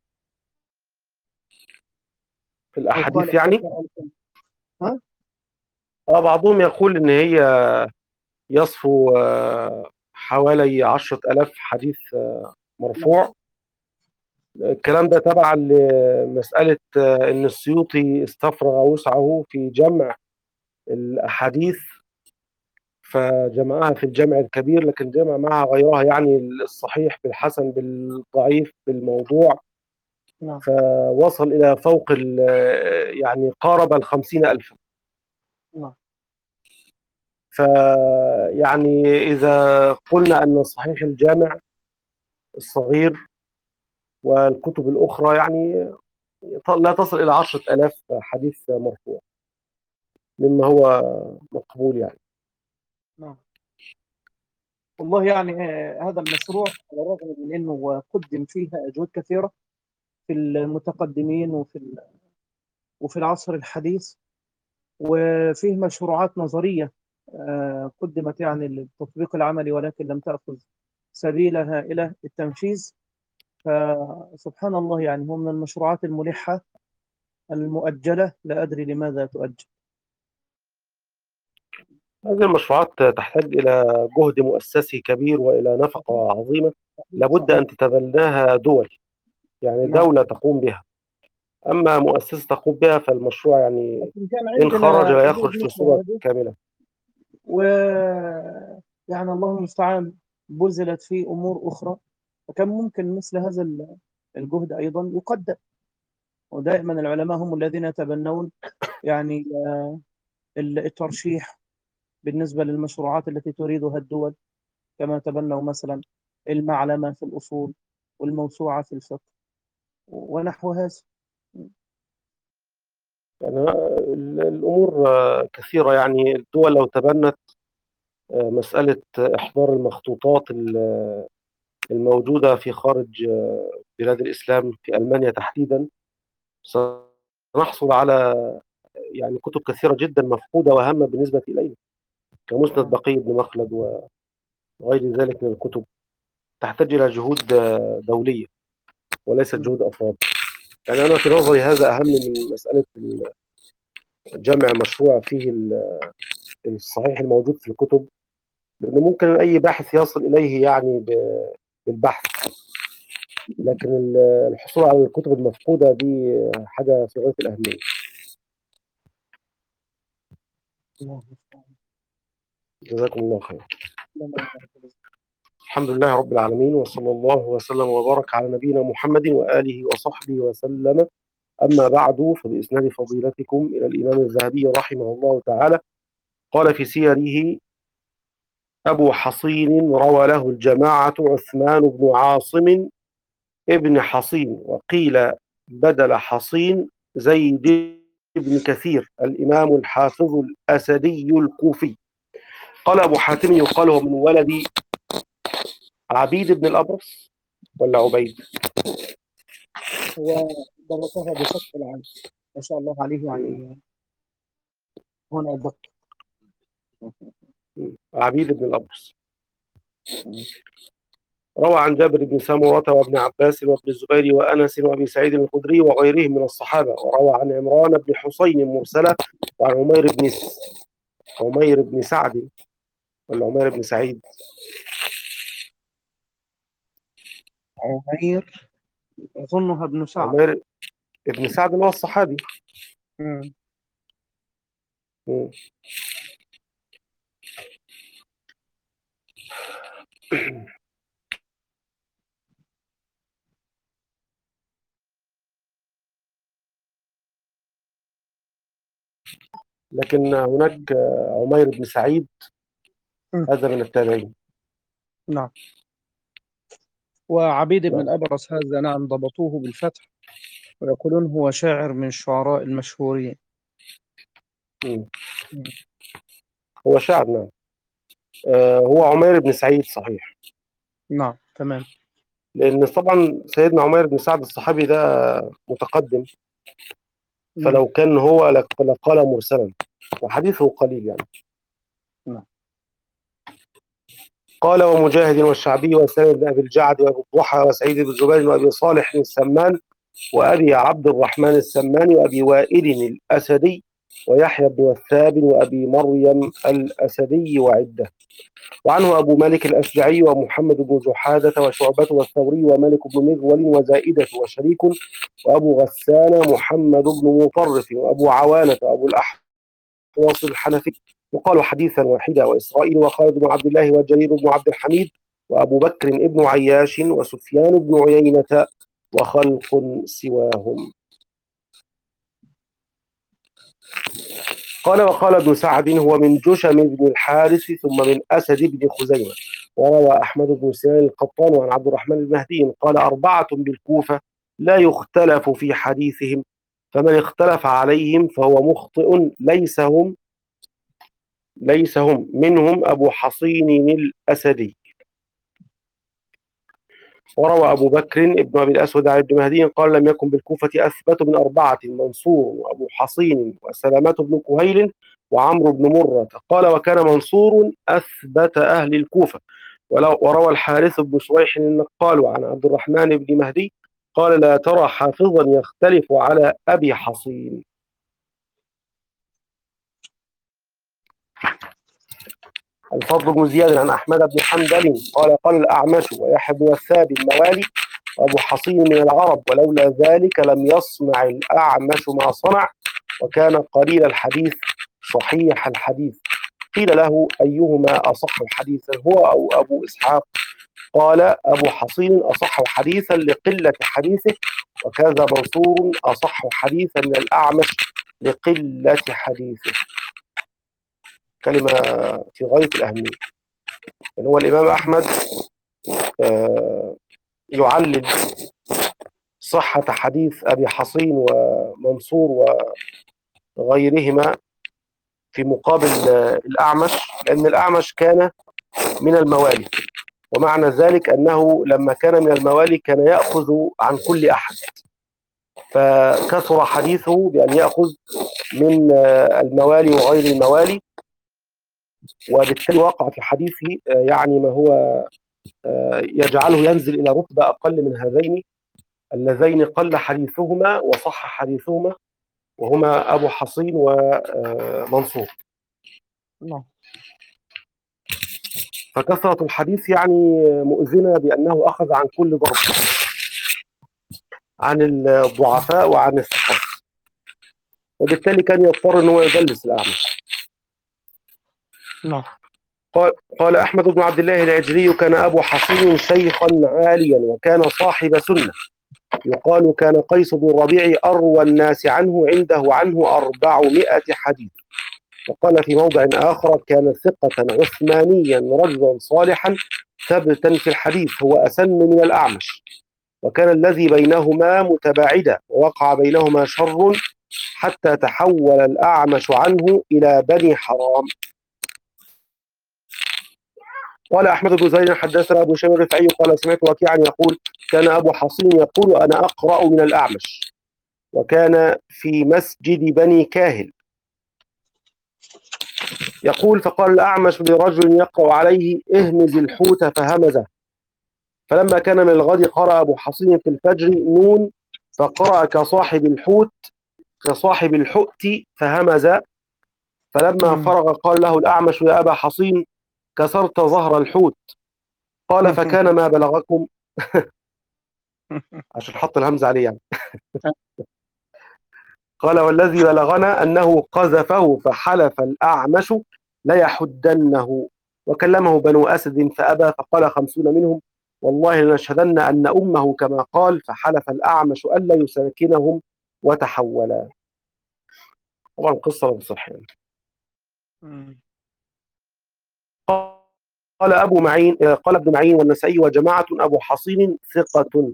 ففي أو قال الأحاديث يعني حدثنا ألفين. ها؟ آه بعضهم يقول إن هي يصفو آه، حوالي عشرة آلاف حديث مرفوع. الكلام ده تبعا لمسألة إن السيوطي استفرغ وسعه في جمع الأحاديث فجمعها في الجمع الكبير، لكن جمع معها غيرها، يعني الصحيح بالحسن بالضعيف بالموضوع، نعم. فوصل إلى فوق يعني قارب الخمسين ألف. نعم. فيعني إذا قلنا أن صحيح الجامع الصغير والكتب الأخرى يعني لا تصل إلى عشرة آلاف حديث مرفوع مما هو مقبول يعني. نعم. والله يعني آه، هذا المشروع على الرغم من انه قدم فيها اجهاد كثيره في المتقدمين وفي ال- وفي العصر الحديث، وفيه مشروعات نظريه آه، قدمت يعني للتطبيق العملي، ولكن لم تاخذ سبيلها الى التنفيذ. فسبحان الله، يعني هو من المشروعات الملحه المؤجله، لا ادري لماذا تؤجل. هذه المشروعات تحتاج إلى جهد مؤسسي كبير وإلى نفقة عظيمة لابد صحيح. أن تتبناها دول، يعني نعم. دولة تقوم بها. أما مؤسسة تقوم بها فالمشروع يعني لكن كان إن خرج عندنا لا حدود يخرج في مثل صورة هذه، كاملة. و يعني الله المستعان بذلت في امور اخرى، فكان ممكن مثل هذا ال- الجهد ايضا يقدم. ودائما العلماء هم الذين يتبنون يعني ال- الترشيح بالنسبه للمشروعات التي تريدها الدول، كما تبنوا مثلا المعلمه في الاصول والموسوعه في الفقه ونحو هذا. يعني ال- الأمور آه، كثيرة، يعني الدول لو تبنت آه، مسألة إحضار المخطوطات ال- الموجودة في خارج آه، بلاد الإسلام في ألمانيا تحديدا، سنحصل على يعني كتب كثيرة جدا مفقودة وهامة بالنسبة إلينا، كمسند بقي بن مخلد وغير ذلك من الكتب. تحتاج إلى جهود آه، دولية وليست جهود أفراد. يعني أنا في نظري هذا أهم من مسألة جمع مشروع فيه ال- الصحيح الموجود في الكتب، لأن ممكن أي باحث يصل إليه يعني ب- بالبحث، لكن ال- الحصول على الكتب المفقودة دي حاجة في غاية الأهمية. الله المستعان. جزاكم الله خير. لما يبارك. الحمد لله رب العالمين، وصلى الله وسلم وبارك على نبينا محمد وآله وصحبه وسلم. أما بعد، فبإسناد فضيلتكم إلى الإمام الذهبي رحمه الله تعالى قال في سيره: أبو حصين روى له الجماعة عثمان بن عاصم ابن حصين، وقيل بدل حصين زيد بن كثير الإمام الحافظ الأسدي الكوفي. قال أبو حاتم يقال هو من ولد عبيد بن الأبرص ولا عبيد؟ هو ضبطها بفتح العين ما شاء الله عليه، يعني هنا الضبط. عبيد بن الأبرص. روى عن جابر بن سمرة وابن عباس وابن الزبير وأنس وأبي سعيد الخدري وغيرهم من الصحابة. وروى عن عمران بن حسين مرسلة وعن عمير بن س... عمير بن سعد ولا عمير بن سعيد؟ عمير أظنها ابن سعد. عمير بن سعد اللي هو الصحابي. مم. مم. لكن هناك عمير بن سعيد مم. هذا من التابعين. نعم. وعبيد بن نعم. الأبرص هذا نعم ضبطوه بالفتح، ويقولون هو شاعر من الشعراء المشهورين. مم. مم. هو شاعر. نعم. آه هو عمير بن سعيد صحيح، نعم تمام. لأن طبعا سيدنا عمير بن سعد الصحابي ده متقدم، مم. فلو كان هو لق- لقال مرسلا، وحديثه قليل يعني. نعم. قال ومجاهد والشعبي وسالم بن أبي الجعد وأبي الضحى وسعيد بن زبير وأبي صالح السمان وأبي عبد الرحمن السماني وأبي وائل الأسدي ويحيى بن وثاب وأبي مريم الأسدي وعدة. وعنه أبو مالك الأشجعي ومحمد بن جحادة وشعبة والثوري ومالك بن مغول وزائدة وشريك وأبو غسان محمد بن مطرف وأبو عوانة وأبو الأحوص الحنفي يقال حديثا واحدا، وإسرائيل وخالد بن عبد الله وجرير بن عبد الحميد وأبو بكر بن عياش وسفيان بن عيينة وخلق سواهم. قال وقال ابن سعد هو من جشم بن الحارث ثم من أسد بن خزيمة. وروى أحمد بن سنان القطان وعن عبد الرحمن المهدي قال أربعة بالكوفة لا يختلف في حديثهم، فمن اختلف عليهم فهو مخطئ، ليس هم ليس هم منهم أبو حصين الأسدي. وروى أبو بكر ابن أبي الأسود عن ابن مهدي قال لم يكن بالكوفة أثبت من أربعة، منصور وأبو حصين وسلامة بن كهيل وعمرو بن مرة. قال وكان منصور أثبت أهل الكوفة. وروى الحارث بن شريح النقال عن عبد الرحمن بن مهدي قال لا ترى حافظا يختلف على أبي حصين. الفضل بن زياد عن أحمد بن حنبل قال قال الأعمش ويحيى بن وثاب الموالي وأبو حصين من العرب، ولولا ذلك لم يصنع الأعمش ما صنع، وكان قليل الحديث صحيح الحديث. قيل له أيهما أصح حديثا هو أو أبو إسحاق؟ قال أبو حصين أصح حديثا لقلة حديثه، وكذا منصور أصح حديثا من الأعمش لقلة حديثه. كلمة في غاية الأهمية. يعني هو الإمام أحمد آه يعلل صحة حديث أبي حصين ومنصور وغيرهما في مقابل الأعمش، لأن الأعمش كان من الموالي، ومعنى ذلك أنه لما كان من الموالي كان يأخذ عن كل أحد، فكثر حديثه بأن يأخذ من الموالي وغير الموالي، وبالتالي وقع في حديثه يعني ما هو يجعله ينزل إلى رتبة أقل من هذين اللذين قل حديثهما وصح حديثهما، وهما أبو حصين ومنصور. فكثرة الحديث يعني مؤذنة بأنه أخذ عن كل ضرب، عن الضعفاء وعن الثقات، وبالتالي كان يضطر أنه يدلس الأعمش. نعم. قال, قال أحمد بن عبد الله العجلي كان أبو حصين شيخا عاليا وكان صاحب سنة، يقال كان قيس بن الربيع أروى الناس عنه، عنده عنه أربعمائة حديث. وقال في موضع آخر كان ثقة عثمانيا رجلا صالحا ثبتا في الحديث، هو أسن من الأعمش، وكان الذي بينهما متباعدا ووقع بينهما شر حتى تحول الأعمش عنه إلى بني حرام. قال أحمد بن زيد حدثنا أبو شامر الرفاعي قال سمعت وكيعا يقول كان أبو حصين يقول أنا أقرأ من الأعمش، وكان في مسجد بني كاهل. يقول فقال الأعمش لرجل يقرأ عليه اهمز الحوت فهمزه، فلما كان من الغد قرأ أبو حصين في الفجر نون فقرأ كصاحب الحوت كصاحب الحؤت فهمز، فلما فرغ قال له الأعمش يا أبا حصين كسرت ظهر الحوت، قال فكان ما بلغكم عشان حط الهمزة عليه يعني قال والذي بلغنا أنه قذفه فحلف الأعمش ليحدنه، وكلمه بنو أسد فأبى، فقال خمسون منهم والله لنشهدن أن أمه كما قال، فحلف الأعمش ألا يساكنهم وتحولا. طبعا قصة بصح يعني. قال أبو معين قال ابن معين والنسائي وجماعة أبو حصين ثقة.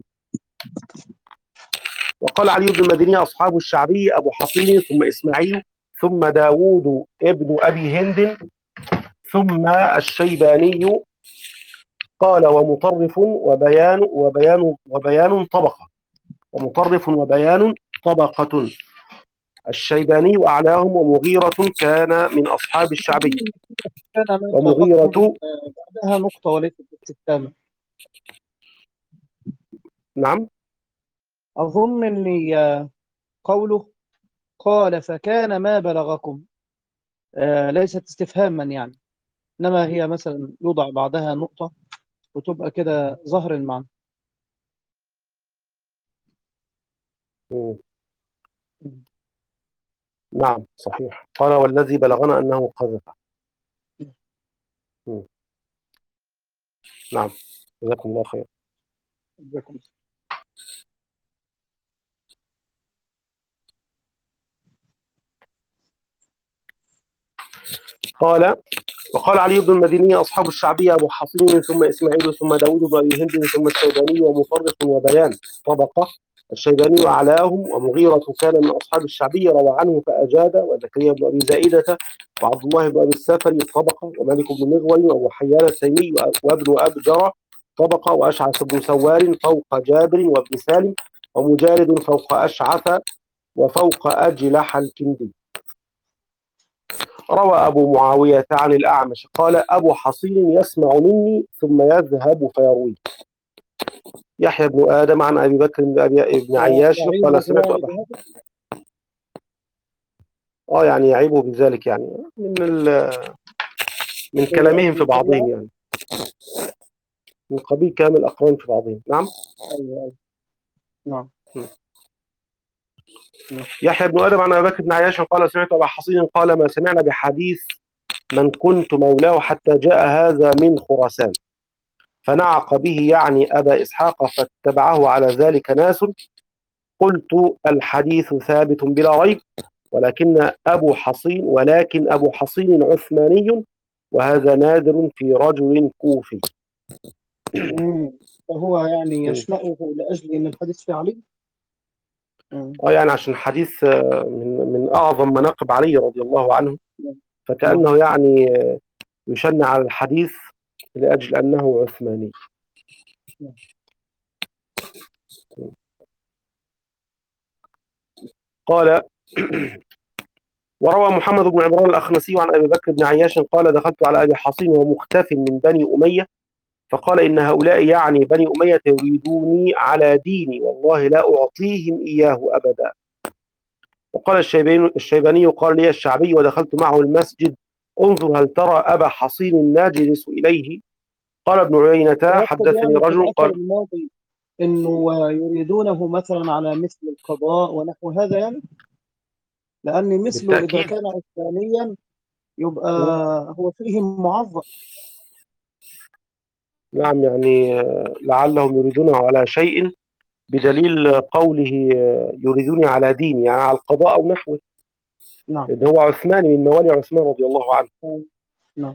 وقال علي بن المديني أصحاب الشعبي أبو حصين ثم إسماعيل ثم داود ابن أبي هند ثم الشيباني. قال ومطرف وبيان وبيان وبيان طبقة ومطرف وبيان طبقة. الشيباني أعلاهم، ومغيرة كان من أصحاب الشعبي. ومغيرة بعدها نقطة وليست استفهام. نعم أظن أن قوله قال فكان ما بلغكم. آه ليست استفهاما يعني، إنما هي مثلا يوضع بعدها نقطة وتبقى كده ظهر المعنى. مم. نعم صحيح. قال والذي بلغنا أنه قذف. مم. نعم جزاكم الله خير. جزاكم. قال وقال علي بن المديني أصحاب الشعبية أبو حصين ثم إسماعيل ثم داود بن أبي هند ثم الشيباني ومطرف وبيان طبقة. الشيباني أعلاهم، ومغيرة كان من أصحاب الشعبية روى عنه فأجاد، وزكريا بن أبي زائدة وعبد الله بن أبي السافري طبقة، ومالك بن مغول وأبو حيان التيمي وابن أبجر طبقة، وأشعث بن سوار فوق جابر وابن سالم، ومجالد فوق أشعث وفوق أجلح الكندي. روى أبو معاوية عن الأعمش قال أبو حصين يسمع مني ثم يذهب فيروي. يحيى بن آدم عن أبي بكر بن أبي بن عياش قال سمعت أبا آه يعني يعيبه بذلك يعني من من كلامهم في بعضهم يعني من قبيل كلام الأقران في بعضهم. نعم. أيوة. نعم. يحيى بن آدم عن أبي بكر بن عياش قال سمعت أبا حصين قال ما سمعنا بحديث من كنت مولاه حتى جاء هذا من خراسان، فنعق به يعني أبا إسحاق فاتبعه على ذلك ناس. قلت الحديث ثابت بلا ريب، ولكن أبو حصين ولكن أبو حصين عثماني، وهذا نادر في رجل كوفي. فهو يعني يشنأه لأجل أن الحديث في علي. اه يعني عشان حديث من من أعظم مناقب علي رضي الله عنه، فكأنه يعني يشنع على الحديث لأجل أنه عثماني. قال وروى محمد بن عمران الأخنسي عن أبي بكر بن عياش قال دخلت على أبي حصين وهو مختف من بني أمية، فقال إن هؤلاء يعني بني أمية يريدوني على ديني، والله لا أعطيهم إياه أبدا. وقال الشيباني, الشيباني قال لي الشعبي ودخلت معه المسجد انظر هل ترى أبا حصين نجلس إليه. قال ابن عيينة حدثني يعني رجل قال الماضي إنه يريدونه مثلا على مثل القضاء ونحو هذا يعني، لأن مثله إذا كان عثمانيا يبقى هو فيه معظم. نعم يعني لعلهم يريدونه على شيء بدليل قوله يريدوني على ديني يعني على القضاء أو نحوه. نعم. إن هو عثماني من موالي عثمان رضي الله عنه. نعم.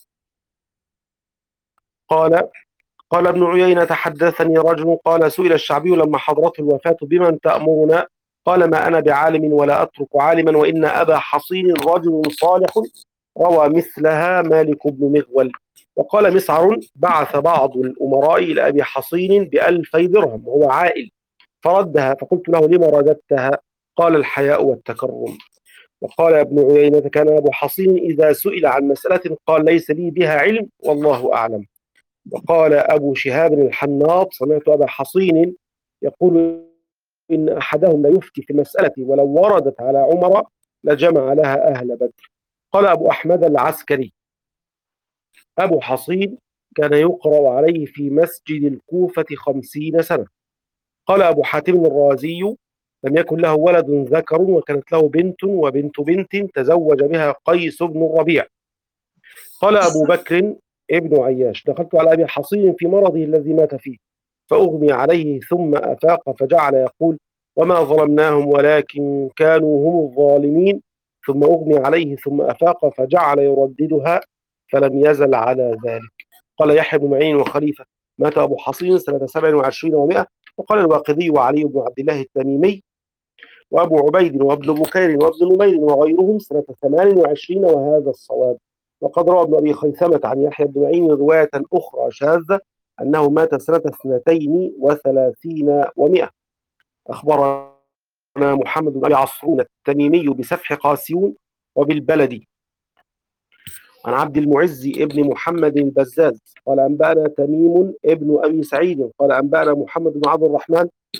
قال قال ابن عيينة حدثني رجل قال سئل الشعبي لما حضرته الوفاة بمن تأمرنا؟ قال ما أنا بعالم ولا أترك عالما، وإن أبا حصين رجل صالح روى مثلها مالك بن مغول. وقال مسعر بعث بعض الأمراء إلى أبي حصين بألفي درهم وهو عائل فردها، فقلت له لما رددتها؟ قال الحياء والتكرم. وقال ابن عيينة كان أبو حصين إذا سئل عن مسألة قال ليس لي بها علم والله أعلم. وقال أبو شهاب الحناط سمعت أبا حصين يقول إن أحدهم لا يفتي في مسألة ولو وردت على عمر لجمع لها أهل بدر. قال أبو أحمد العسكري أبو حصين كان يقرأ عليه في مسجد الكوفة خمسين سنة. قال أبو حاتم الرازي لم يكن له ولد ذكر وكانت له بنت وبنت بنت تزوج بها قيس بن الربيع. قال أبو بكر ابن عياش دخلت على أبي حصين في مرضه الذي مات فيه فأغمي عليه ثم أفاق فجعل يقول وما ظلمناهم ولكن كانوا هم الظالمين، ثم أغمي عليه ثم أفاق فجعل يرددها فلم يزل على ذلك. قال يحيى بن معين وخليفة مات أبو حصين سنة سبع وعشرين ومائة. وقال الواقدي وعلي بن عبد الله التميمي وأبو عبيد وابن بكير وابن نمير وغيرهم سنة ثمان وعشرين وهذا الصواب. وقد روى ابن أبي خيثمة عن يحيى بن معين رواية أخرى شاذة أنه مات سنة اثنتين وثلاثين ومائة. أخبرنا محمد بن أبي عصرون التميمي بسفح قاسيون وبالبلدي عن عبد المعز ابن محمد البزاز قال أنبأنا تميم ابن أبي سعيد قال أنبأنا محمد بن عبد الرحمن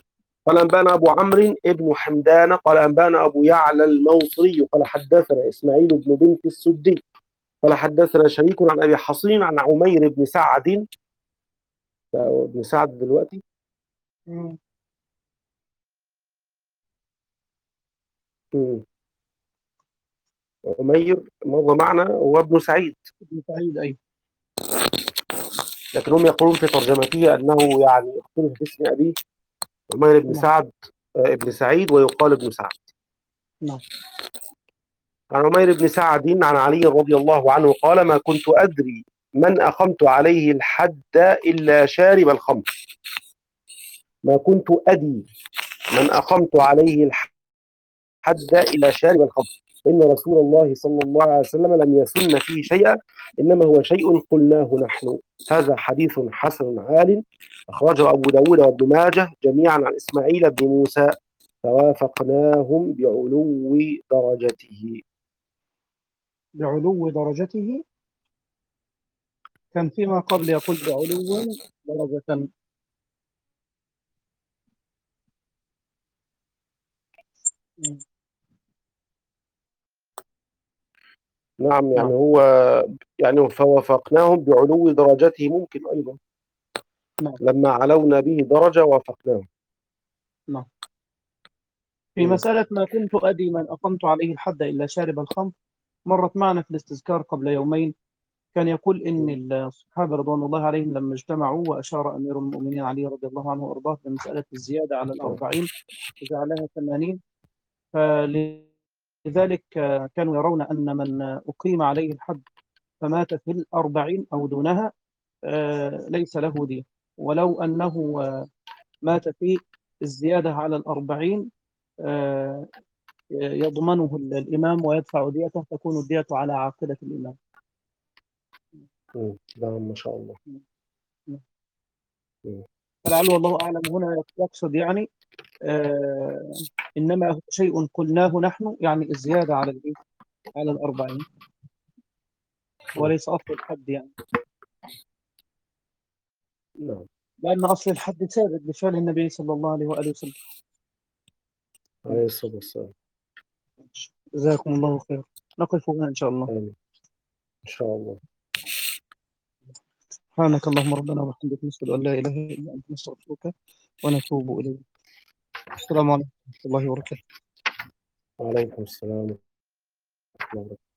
قال أنبانا أبو عمرو ابن حمدان قال أنبانا أبو يعلى الموصلي قال حدثنا إسماعيل بن بنت السدي قال حدثنا شريك عن أبي حصين عن عمير بن سعد بن سعد دلوقتي مم. مم. عمير مضى معنا هو ابن سعيد، ابن سعيد أيوه. لكن هم يقولون في ترجمته أنه يعني اختلف باسم أبيه عمير بن نعم سعد آه، ابن سعيد ويقال ابن سعد. نعم عن عمير بن سعد عن علي رضي الله عنه قال ما كنت أدري من أقمت عليه الحد إلا شارب الخمر. ما كنت أدري من أقمت عليه الحد إلا شارب الخمر إن رسول الله صلى الله عليه وسلم لم يسن فيه شيئا إنما هو شيء قلناه نحن. هذا حديث حسن عال أخرجه أبو داود وابن ماجه جميعا عن إسماعيل بن موسى فوافقناهم بعلو درجته. بعلو درجته، كان فيما قبل يقول بعلو درجة. مم. نعم يعني نعم هو يعني فوافقناهم بعلو درجته ممكن أيضا نعم لما علونا به درجة وافقناهم. نعم. في مم. مسألة ما كنت أدري من أقمت عليه الحد إلا شارب الخمر، مرت معنا في الاستذكار قبل يومين. كان يقول إن الصحابة رضوان الله عليهم لما اجتمعوا وأشار أمير المؤمنين علي رضي الله عنه وأرضاه بمسألة الزيادة على الأربعين وجعلها ثمانين، فلذلك كانوا يرون أن من أقيم عليه الحد فمات في الأربعين أو دونها آه، ليس له دية، ولو أنه آه، مات في الزيادة على الأربعين آه، يضمنه الإمام ويدفع ديته، تكون الدية على عاقلة الإمام. مم. نعم ما شاء الله. مم. فلعل والله أعلم هنا يقصد يعني آه إنما هو شيء قلناه نحن، يعني الزيادة على الإيه؟ على الأربعين، وليس أصل الحد يعني، نعم لأن أصل الحد ثابت بفعل النبي صلى الله عليه وآله وسلم. عليه الصلاة والسلام. جزاكم الله خير. نقف هنا إن شاء الله. آمين إن شاء الله. سبحانك اللهم ربنا وبحمدك، نشهد أن لا إله إلا أنت، نستغفرك ونتوب إليك. السلام عليكم ورحمة الله وبركاته. وعليكم السلام ورحمة الله وبركاته.